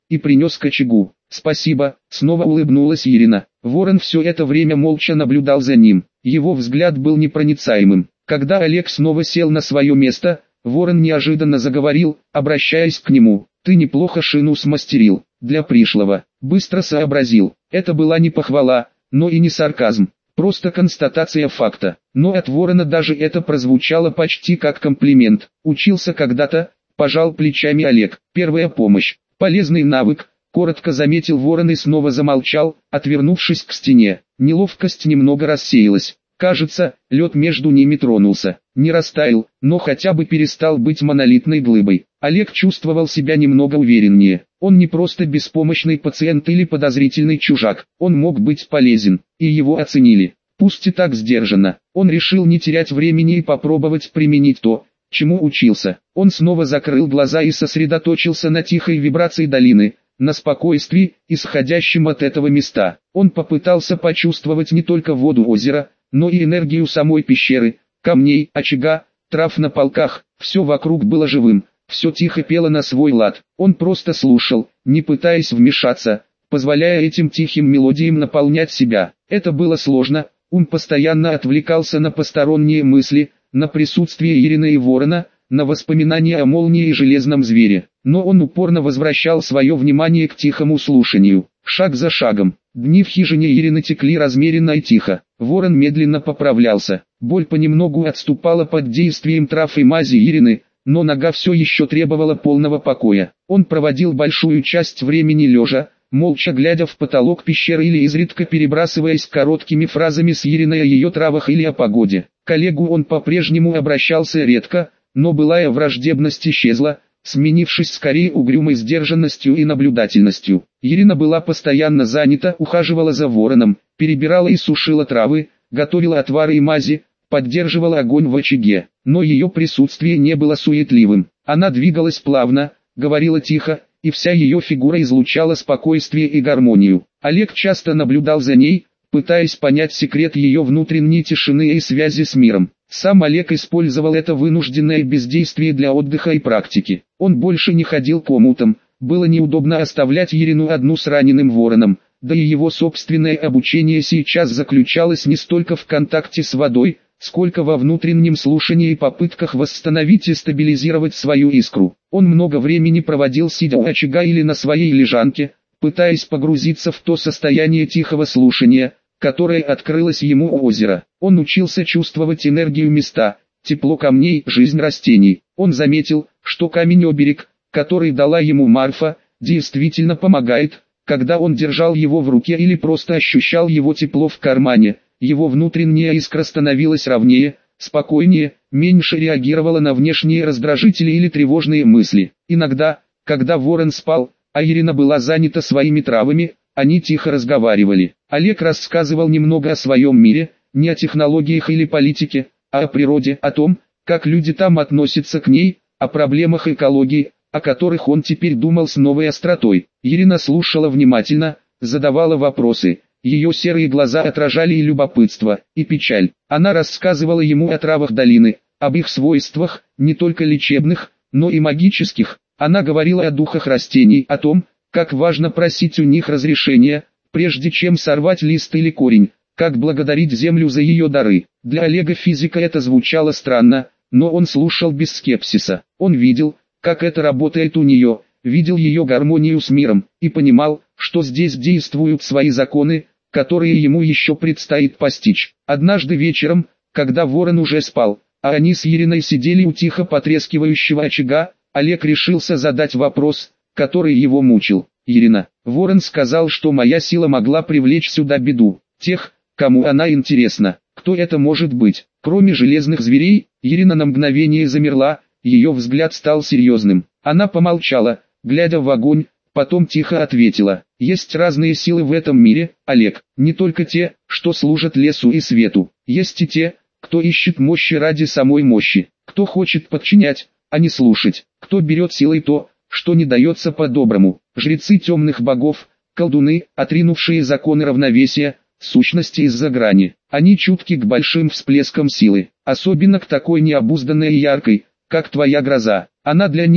и принес к очагу. «Спасибо», — снова улыбнулась Ирина. Ворон все это время молча наблюдал за ним. Его взгляд был непроницаемым. Когда Олег снова сел на свое место, Ворон неожиданно заговорил, обращаясь к нему. «Ты неплохо шину смастерил, для пришлого». Быстро сообразил. Это была не похвала, но и не сарказм. Просто констатация факта. Но от Ворона даже это прозвучало почти как комплимент. «Учился когда-то», — пожал плечами Олег. «Первая помощь. Полезный навык», — коротко заметил Ворон и снова замолчал, отвернувшись к стене. Неловкость немного рассеялась. Кажется, лед между ними тронулся. Не растаял, но хотя бы перестал быть монолитной глыбой. Олег чувствовал себя немного увереннее. Он не просто беспомощный пациент или подозрительный чужак. Он мог быть полезен, и его оценили. Пусть и так сдержанно. Он решил не терять времени и попробовать применить то, чему учился. Он снова закрыл глаза и сосредоточился на тихой вибрации долины, на спокойствии, исходящем от этого места. Он попытался почувствовать не только воду озера, но и энергию самой пещеры, камней, очага, трав на полках. Все вокруг было живым, все тихо пело на свой лад. Он просто слушал, не пытаясь вмешаться, позволяя этим тихим мелодиям наполнять себя. Это было сложно, ум постоянно отвлекался на посторонние мысли, на присутствие Ирины и Ворона, на воспоминания о молнии и железном звере. Но он упорно возвращал свое внимание к тихому слушанию, шаг за шагом. Дни в хижине Ирины текли размеренно и тихо. Ворон медленно поправлялся. Боль понемногу отступала под действием трав и мази Ирины, но нога все еще требовала полного покоя. Он проводил большую часть времени лежа, молча глядя в потолок пещеры или изредка перебрасываясь короткими фразами с Ириной о ее травах или о погоде. К Олегу он по-прежнему обращался редко, но былая враждебность исчезла, сменившись скорее угрюмой сдержанностью и наблюдательностью. Ирина была постоянно занята, ухаживала за Вороном, перебирала и сушила травы, готовила отвары и мази, поддерживала огонь в очаге. Но ее присутствие не было суетливым. Она двигалась плавно, говорила тихо, и вся ее фигура излучала спокойствие и гармонию. Олег часто наблюдал за ней, пытаясь понять секрет ее внутренней тишины и связи с миром. Сам Олег использовал это вынужденное бездействие для отдыха и практики. Он больше не ходил к омутам, было неудобно оставлять Ирину одну с раненым Вороном, да и его собственное обучение сейчас заключалось не столько в контакте с водой, сколько во внутреннем слушании и попытках восстановить и стабилизировать свою искру. Он много времени проводил сидя у очага или на своей лежанке, пытаясь погрузиться в то состояние тихого слушания, которое открылось ему у озера. Он учился чувствовать энергию места, тепло камней, жизнь растений. Он заметил, что камень-оберег, который дала ему Марфа, действительно помогает, когда он держал его в руке или просто ощущал его тепло в кармане. Его внутренняя искра становилась ровнее, спокойнее, меньше реагировала на внешние раздражители или тревожные мысли. Иногда, когда Ворон спал, а Ирина была занята своими травами, они тихо разговаривали. Олег рассказывал немного о своем мире, не о технологиях или политике, а о природе, о том, как люди там относятся к ней, о проблемах экологии, о которых он теперь думал с новой остротой. Ирина слушала внимательно, задавала вопросы. Ее серые глаза отражали и любопытство, и печаль. Она рассказывала ему о травах долины, об их свойствах, не только лечебных, но и магических. Она говорила о духах растений, о том, как важно просить у них разрешения, прежде чем сорвать лист или корень, как благодарить землю за ее дары. Для Олега физика это звучало странно, но он слушал без скепсиса. Он видел, как это работает у нее, видел ее гармонию с миром, и понимал, что здесь действуют свои законы, которые ему еще предстоит постичь. Однажды вечером, когда Ворон уже спал, а они с Ириной сидели у тихо потрескивающего очага, Олег решился задать вопрос, который его мучил. «Ирина, Ворон сказал, что моя сила могла привлечь сюда беду. Тех, кому она интересна. Кто это может быть? Кроме железных зверей?» Ирина на мгновение замерла, ее взгляд стал серьезным. Она помолчала, глядя в огонь, потом тихо ответила: «Есть разные силы в этом мире, Олег, не только те, что служат лесу и свету. Есть и те, кто ищет мощи ради самой мощи, кто хочет подчинять, а не слушать, кто берет силой то, что не дается по-доброму. Жрецы темных богов, колдуны, отринувшие законы равновесия, сущности из-за грани. Они чутки к большим всплескам силы, особенно к такой необузданной и яркой, как твоя гроза. Она для них,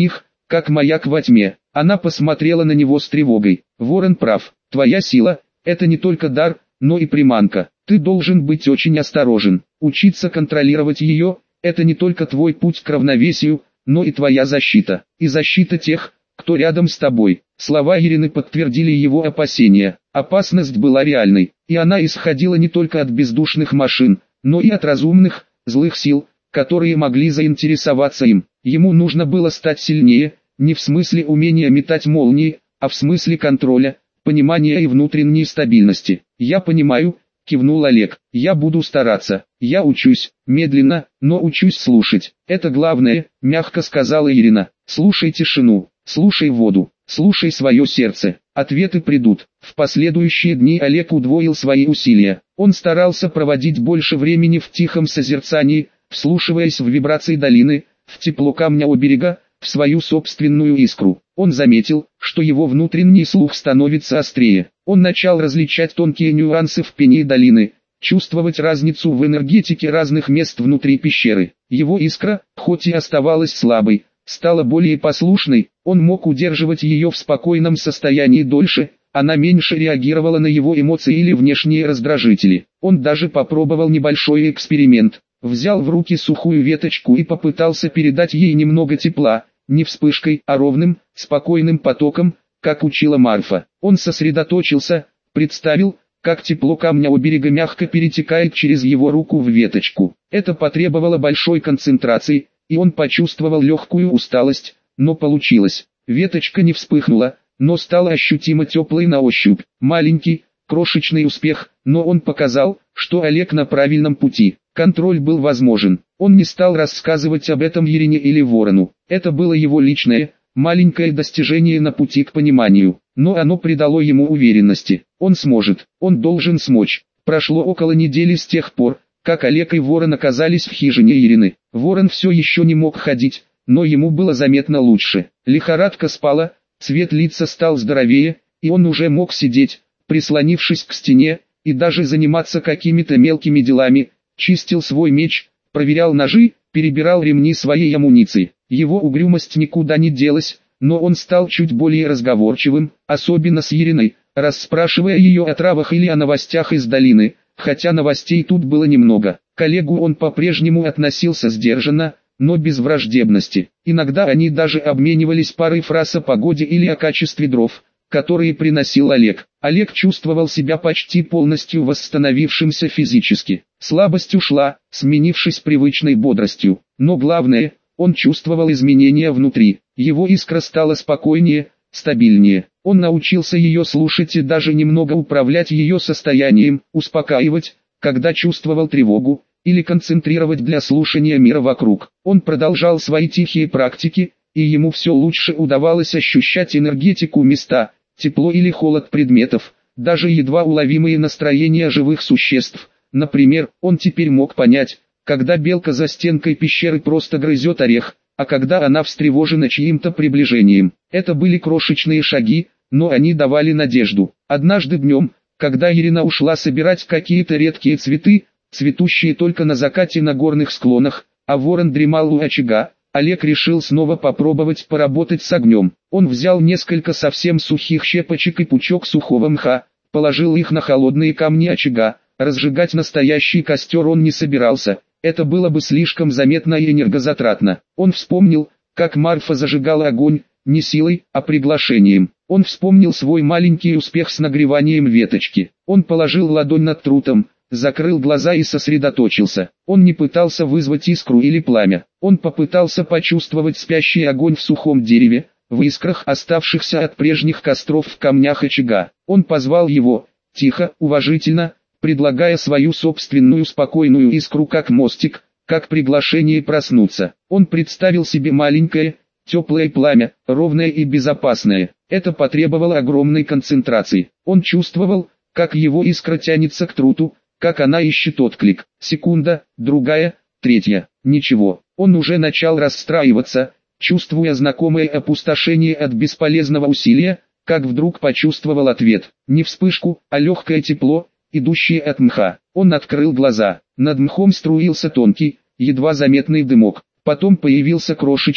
как маяк во тьме. Она посмотрела на него с тревогой. Ворон прав, твоя сила – это не только дар, но и приманка. Ты должен быть очень осторожен. Учиться контролировать ее – это не только твой путь к равновесию, но и твоя защита. И защита тех, кто рядом с тобой. Слова Ирины подтвердили его опасения. Опасность была реальной, и она исходила не только от бездушных машин, но и от разумных, злых сил, которые могли заинтересоваться им. Ему нужно было стать сильнее, не в смысле умения метать молнии, а в смысле контроля, понимания и внутренней стабильности. «Я понимаю», — кивнул Олег, — «я буду стараться, я учусь, медленно, но учусь слушать. Это главное», — мягко сказала Ирина. «Слушай тишину, слушай воду, слушай свое сердце, ответы придут». В последующие дни Олег удвоил свои усилия. Он старался проводить больше времени в тихом созерцании, вслушиваясь в вибрации долины, в тепло камня у берега, в свою собственную искру. Он заметил, что его внутренний слух становится острее. Он начал различать тонкие нюансы в пении долины, чувствовать разницу в энергетике разных мест внутри пещеры. Его искра, хоть и оставалась слабой, стала более послушной, он мог удерживать ее в спокойном состоянии дольше, она меньше реагировала на его эмоции или внешние раздражители. Он даже попробовал небольшой эксперимент. Взял в руки сухую веточку и попытался передать ей немного тепла, не вспышкой, а ровным, спокойным потоком, как учила Марфа. Он сосредоточился, представил, как тепло камня у берега мягко перетекает через его руку в веточку. Это потребовало большой концентрации, и он почувствовал легкую усталость, но получилось. Веточка не вспыхнула, но стала ощутимо теплой на ощупь. Маленький, крошечный успех, но он показал, что Олег на правильном пути. Контроль был возможен. Он не стал рассказывать об этом Ирине или Ворону. Это было его личное, маленькое достижение на пути к пониманию. Но оно придало ему уверенности. Он сможет, он должен смочь. Прошло около недели с тех пор, как Олег и Ворон оказались в хижине Ирины. Ворон все еще не мог ходить, но ему было заметно лучше. Лихорадка спала, цвет лица стал здоровее, и он уже мог сидеть, прислонившись к стене, и даже заниматься какими-то мелкими делами. Чистил свой меч, проверял ножи, перебирал ремни своей амуниции. Его угрюмость никуда не делась, но он стал чуть более разговорчивым, особенно с Ириной, расспрашивая ее о травах или о новостях из долины, хотя новостей тут было немного. К Олегу он по-прежнему относился сдержанно, но без враждебности. Иногда они даже обменивались парой фраз о погоде или о качестве дров, которые приносил Олег. Олег чувствовал себя почти полностью восстановившимся физически. Слабость ушла, сменившись привычной бодростью. Но главное, он чувствовал изменения внутри. Его искра стала спокойнее, стабильнее. Он научился ее слушать и даже немного управлять ее состоянием, успокаивать, когда чувствовал тревогу, или концентрировать для слушания мира вокруг. Он продолжал свои тихие практики, и ему все лучше удавалось ощущать энергетику места, тепло или холод предметов, даже едва уловимые настроения живых существ. Например, он теперь мог понять, когда белка за стенкой пещеры просто грызет орех, а когда она встревожена чьим-то приближением. Это были крошечные шаги, но они давали надежду. Однажды днем, когда Ирина ушла собирать какие-то редкие цветы, цветущие только на закате на горных склонах, а Ворон дремал у очага, Олег решил снова попробовать поработать с огнем. Он взял несколько совсем сухих щепочек и пучок сухого мха, положил их на холодные камни очага. Разжигать настоящий костер он не собирался, это было бы слишком заметно и энергозатратно. Он вспомнил, как Марфа зажигала огонь, не силой, а приглашением. Он вспомнил свой маленький успех с нагреванием веточки. Он положил ладонь над трутом, закрыл глаза и сосредоточился. Он не пытался вызвать искру или пламя. Он попытался почувствовать спящий огонь в сухом дереве, в искрах, оставшихся от прежних костров в камнях очага. Он позвал его, тихо, уважительно, предлагая свою собственную спокойную искру как мостик, как приглашение проснуться. Он представил себе маленькое, теплое пламя, ровное и безопасное. Это потребовало огромной концентрации. Он чувствовал, как его искра тянется к труту, как она ищет отклик. Секунда, другая, третья. Ничего. Он уже начал расстраиваться, чувствуя знакомое опустошение от бесполезного усилия, как вдруг почувствовал ответ. Не вспышку, а легкое тепло, идущее от мха. Он открыл глаза. Над мхом струился тонкий, едва заметный дымок. Потом появился крошечный,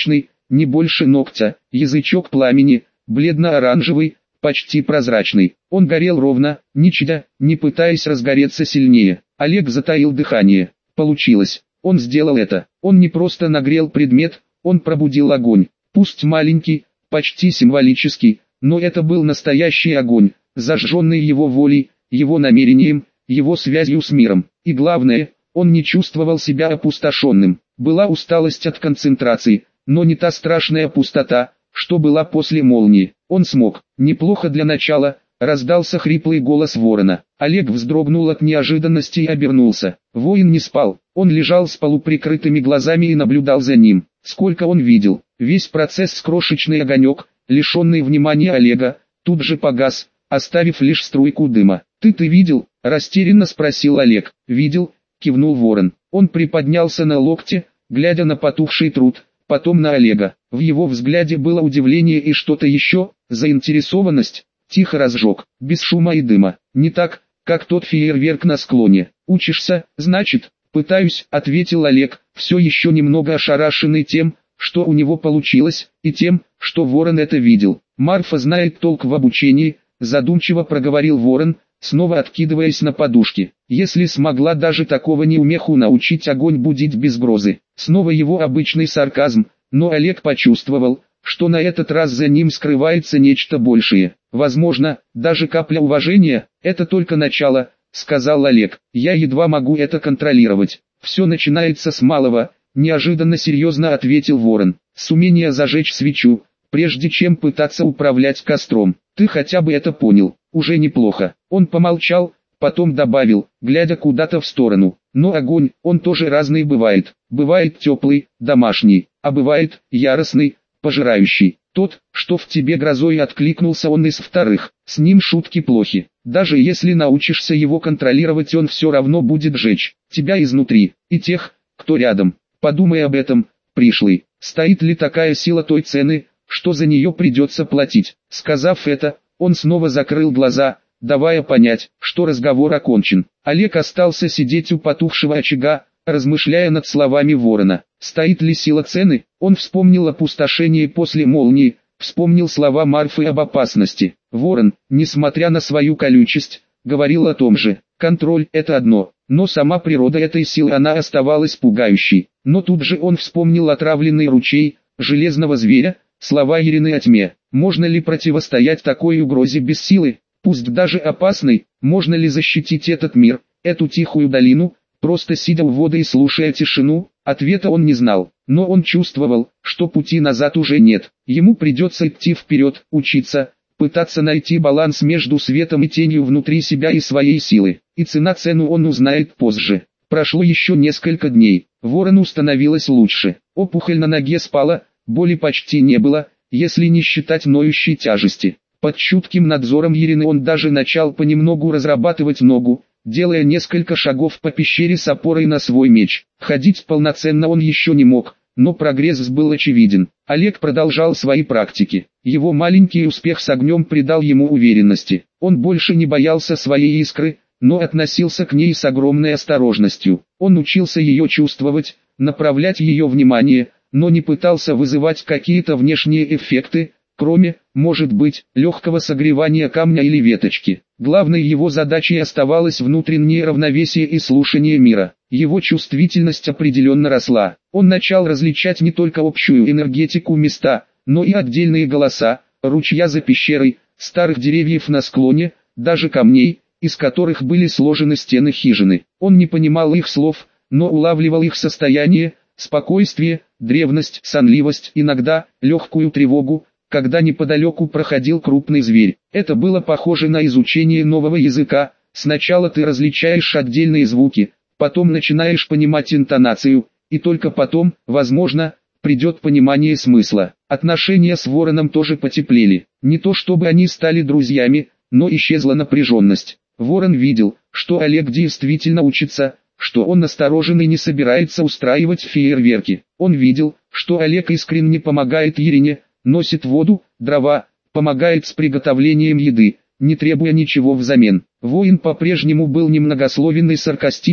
не больше ногтя, язычок пламени, бледно-оранжевый, почти прозрачный. Он горел ровно, не чадя, не пытаясь разгореться сильнее. Олег затаил дыхание. Получилось. Он сделал это. Он не просто нагрел предмет, он пробудил огонь. Пусть маленький, почти символический, но это был настоящий огонь, зажженный его волей, его намерением, его связью с миром. И главное, он не чувствовал себя опустошенным. Была усталость от концентрации, но не та страшная пустота, что была после молнии. Он смог. Неплохо для начала. Раздался хриплый голос ворона. Олег вздрогнул от неожиданности и обернулся. Воин не спал. Он лежал с полуприкрытыми глазами и наблюдал за ним. Сколько он видел. Весь процесс крошечный огонек, лишенный внимания Олега, тут же погас, оставив лишь струйку дыма. Ты видел? Растерянно спросил Олег. Видел, кивнул ворон. Он приподнялся на локте, глядя на потухший труд, потом на Олега. В его взгляде было удивление и что-то еще, заинтересованность. Тихо разжег, без шума и дыма. Не так, как тот фейерверк на склоне. Учишься, значит? Пытаюсь, ответил Олег, все еще немного ошарашенный тем, что у него получилось, и тем, что ворон это видел. Марфа знает толк в обучении, задумчиво проговорил ворон, снова откидываясь на подушки. Если смогла даже такого неумеху научить огонь будить без грозы. Снова его обычный сарказм, но Олег почувствовал, что на этот раз за ним скрывается нечто большее. Возможно, даже капля уважения, это только начало, сказал Олег. Я едва могу это контролировать. Все начинается с малого, неожиданно серьезно ответил ворон. С умения зажечь свечу, прежде чем пытаться управлять костром. Ты хотя бы это понял, уже неплохо. Он помолчал, потом добавил, глядя куда-то в сторону. Но огонь, он тоже разный бывает. Бывает теплый, домашний, а бывает яростный, пожирающий. Тот, что в тебе грозой, откликнулся он из вторых. С ним шутки плохи. Даже если научишься его контролировать, он все равно будет жечь тебя изнутри, и тех, кто рядом. Подумай об этом, пришлый. Стоит ли такая сила той цены, что за нее придется платить? Сказав это, он снова закрыл глаза, давая понять, что разговор окончен. Олег остался сидеть у потухшего очага, размышляя над словами ворона. Стоит ли сила цены? Он вспомнил опустошение после молнии, вспомнил слова Марфы об опасности. Ворон, несмотря на свою колючесть, говорил о том же. Контроль – это одно, но сама природа этой силы, она оставалась пугающей. Но тут же он вспомнил отравленный ручей, железного зверя, слова Ирины о тьме. Можно ли противостоять такой угрозе без силы, пусть даже опасной? Можно ли защитить этот мир, эту тихую долину, просто сидя у воды и слушая тишину? Ответа он не знал, но он чувствовал, что пути назад уже нет. Ему придется идти вперед, учиться, пытаться найти баланс между светом и тенью внутри себя и своей силы. И цену он узнает позже. Прошло еще несколько дней. Ворону становилось лучше. Опухоль на ноге спала, боли почти не было, если не считать ноющей тяжести. Под чутким надзором Ирины он даже начал понемногу разрабатывать ногу, делая несколько шагов по пещере с опорой на свой меч. Ходить полноценно он еще не мог, но прогресс был очевиден. Олег продолжал свои практики. Его маленький успех с огнем придал ему уверенности. Он больше не боялся своей искры, но относился к ней с огромной осторожностью. Он учился ее чувствовать, направлять ее внимание, но не пытался вызывать какие-то внешние эффекты, кроме, может быть, легкого согревания камня или веточки. Главной его задачей оставалось внутреннее равновесие и слушание мира. Его чувствительность определенно росла. Он начал различать не только общую энергетику места, но и отдельные голоса, ручья за пещерой, старых деревьев на склоне, даже камней, из которых были сложены стены хижины. Он не понимал их слов, но улавливал их состояние, спокойствие, древность, сонливость, иногда легкую тревогу, когда неподалеку проходил крупный зверь. Это было похоже на изучение нового языка. Сначала ты различаешь отдельные звуки, потом начинаешь понимать интонацию, и только потом, возможно, придет понимание смысла. Отношения с вороном тоже потеплели. Не то чтобы они стали друзьями, но исчезла напряженность. Ворон видел, что Олег действительно учится, что он осторожен и не собирается устраивать фейерверки. Он видел, что Олег искренне помогает Ирине, носит воду, дрова, помогает с приготовлением еды, не требуя ничего взамен. Воин по-прежнему был немногословен и саркастичен,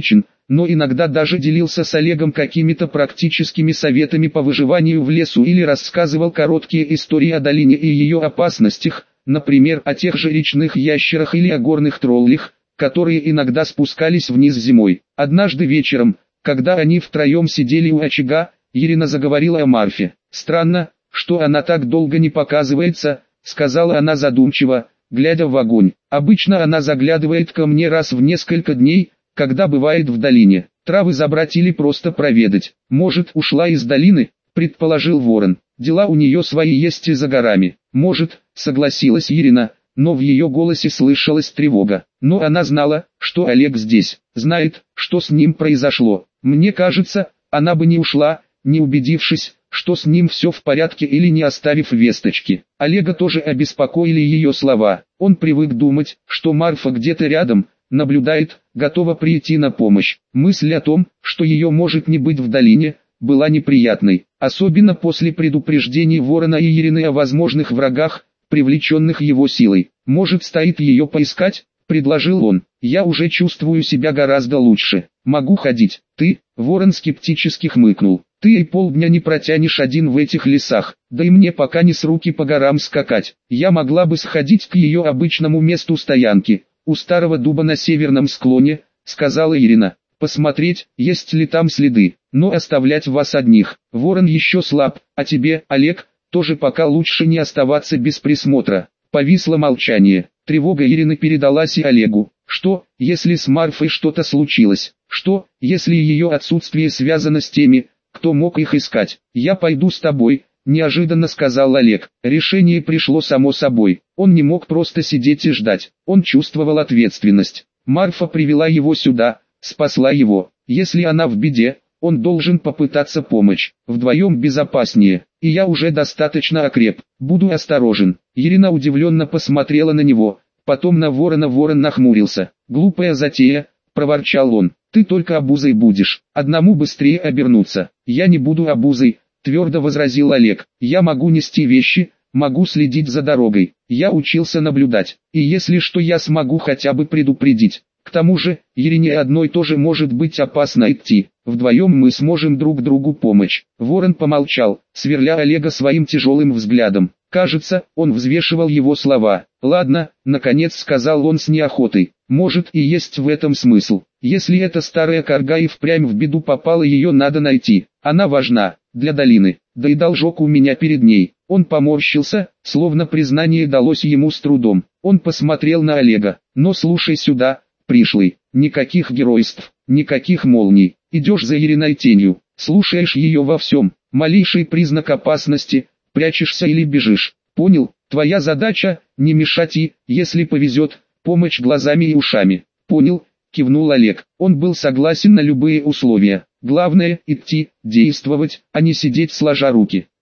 но иногда даже делился с Олегом какими-то практическими советами по выживанию в лесу или рассказывал короткие истории о долине и ее опасностях, например, о тех же речных ящерах или о горных троллях, которые иногда спускались вниз зимой. Однажды вечером, когда они втроем сидели у очага, Ирина заговорила о Марфе. «Странно, что она так долго не показывается», — сказала она задумчиво, глядя в огонь. «Обычно она заглядывает ко мне раз в несколько дней, когда бывает в долине. Травы забрать или просто проведать. Может, ушла из долины?» — предположил Ворон. «Дела у нее свои есть и за горами». «Может», — согласилась Ирина, но в ее голосе слышалась тревога. Но она знала, что Олег здесь, знает, что с ним произошло. «Мне кажется, она бы не ушла, не убедившись, что с ним все в порядке или не оставив весточки». Олега тоже обеспокоили ее слова. Он привык думать, что Марфа где-то рядом, наблюдает, готова прийти на помощь. Мысль о том, что ее может не быть в долине, была неприятной, особенно после предупреждений Ворона и Ирины о возможных врагах, привлеченных его силой. «Может, стоит ее поискать?» — предложил он. «Я уже чувствую себя гораздо лучше. Могу ходить». «Ты?» — Ворон скептически хмыкнул. «Ты и полдня не протянешь один в этих лесах, да и мне пока не с руки по горам скакать. Я могла бы сходить к ее обычному месту стоянки, у старого дуба на северном склоне», — сказала Ирина. «Посмотреть, есть ли там следы, но оставлять вас одних. Ворон еще слаб, а тебе, Олег, тоже пока лучше не оставаться без присмотра». Повисло молчание. Тревога Ирины передалась и Олегу. Что, если с Марфой что-то случилось? Что, если ее отсутствие связано с теми, кто мог их искать? «Я пойду с тобой», — неожиданно сказал Олег. Решение пришло само собой. Он не мог просто сидеть и ждать. Он чувствовал ответственность. Марфа привела его сюда, спасла его. Если она в беде, он должен попытаться помочь. Вдвоем безопаснее. И я уже достаточно окреп. Буду осторожен. Ирина удивленно посмотрела на него, потом на Ворона. Ворон нахмурился. «Глупая затея», — проворчал он. «Ты только обузой будешь. Одному быстрее обернуться». «Я не буду обузой», — твердо возразил Олег. «Я могу нести вещи, могу следить за дорогой. Я учился наблюдать. И если что, я смогу хотя бы предупредить. К тому же, Ирине одной тоже может быть опасно идти. Вдвоем мы сможем друг другу помочь». Ворон помолчал, сверля Олега своим тяжелым взглядом. Кажется, он взвешивал его слова. «Ладно», — наконец сказал он с неохотой. «Может и есть в этом смысл. Если эта старая карга и впрямь в беду попала, ее надо найти. Она важна для долины. Да и должок у меня перед ней». Он поморщился, словно признание далось ему с трудом. Он посмотрел на Олега. «Но слушай сюда, пришлый, никаких геройств, никаких молний. Идешь за Ириной тенью, слушаешь ее во всем. Малейший признак опасности, прячешься или бежишь. Понял? Твоя задача — не мешать и, если повезет, помочь глазами и ушами». «Понял», — кивнул Олег. Он был согласен на любые условия. Главное — идти, действовать, а не сидеть сложа руки.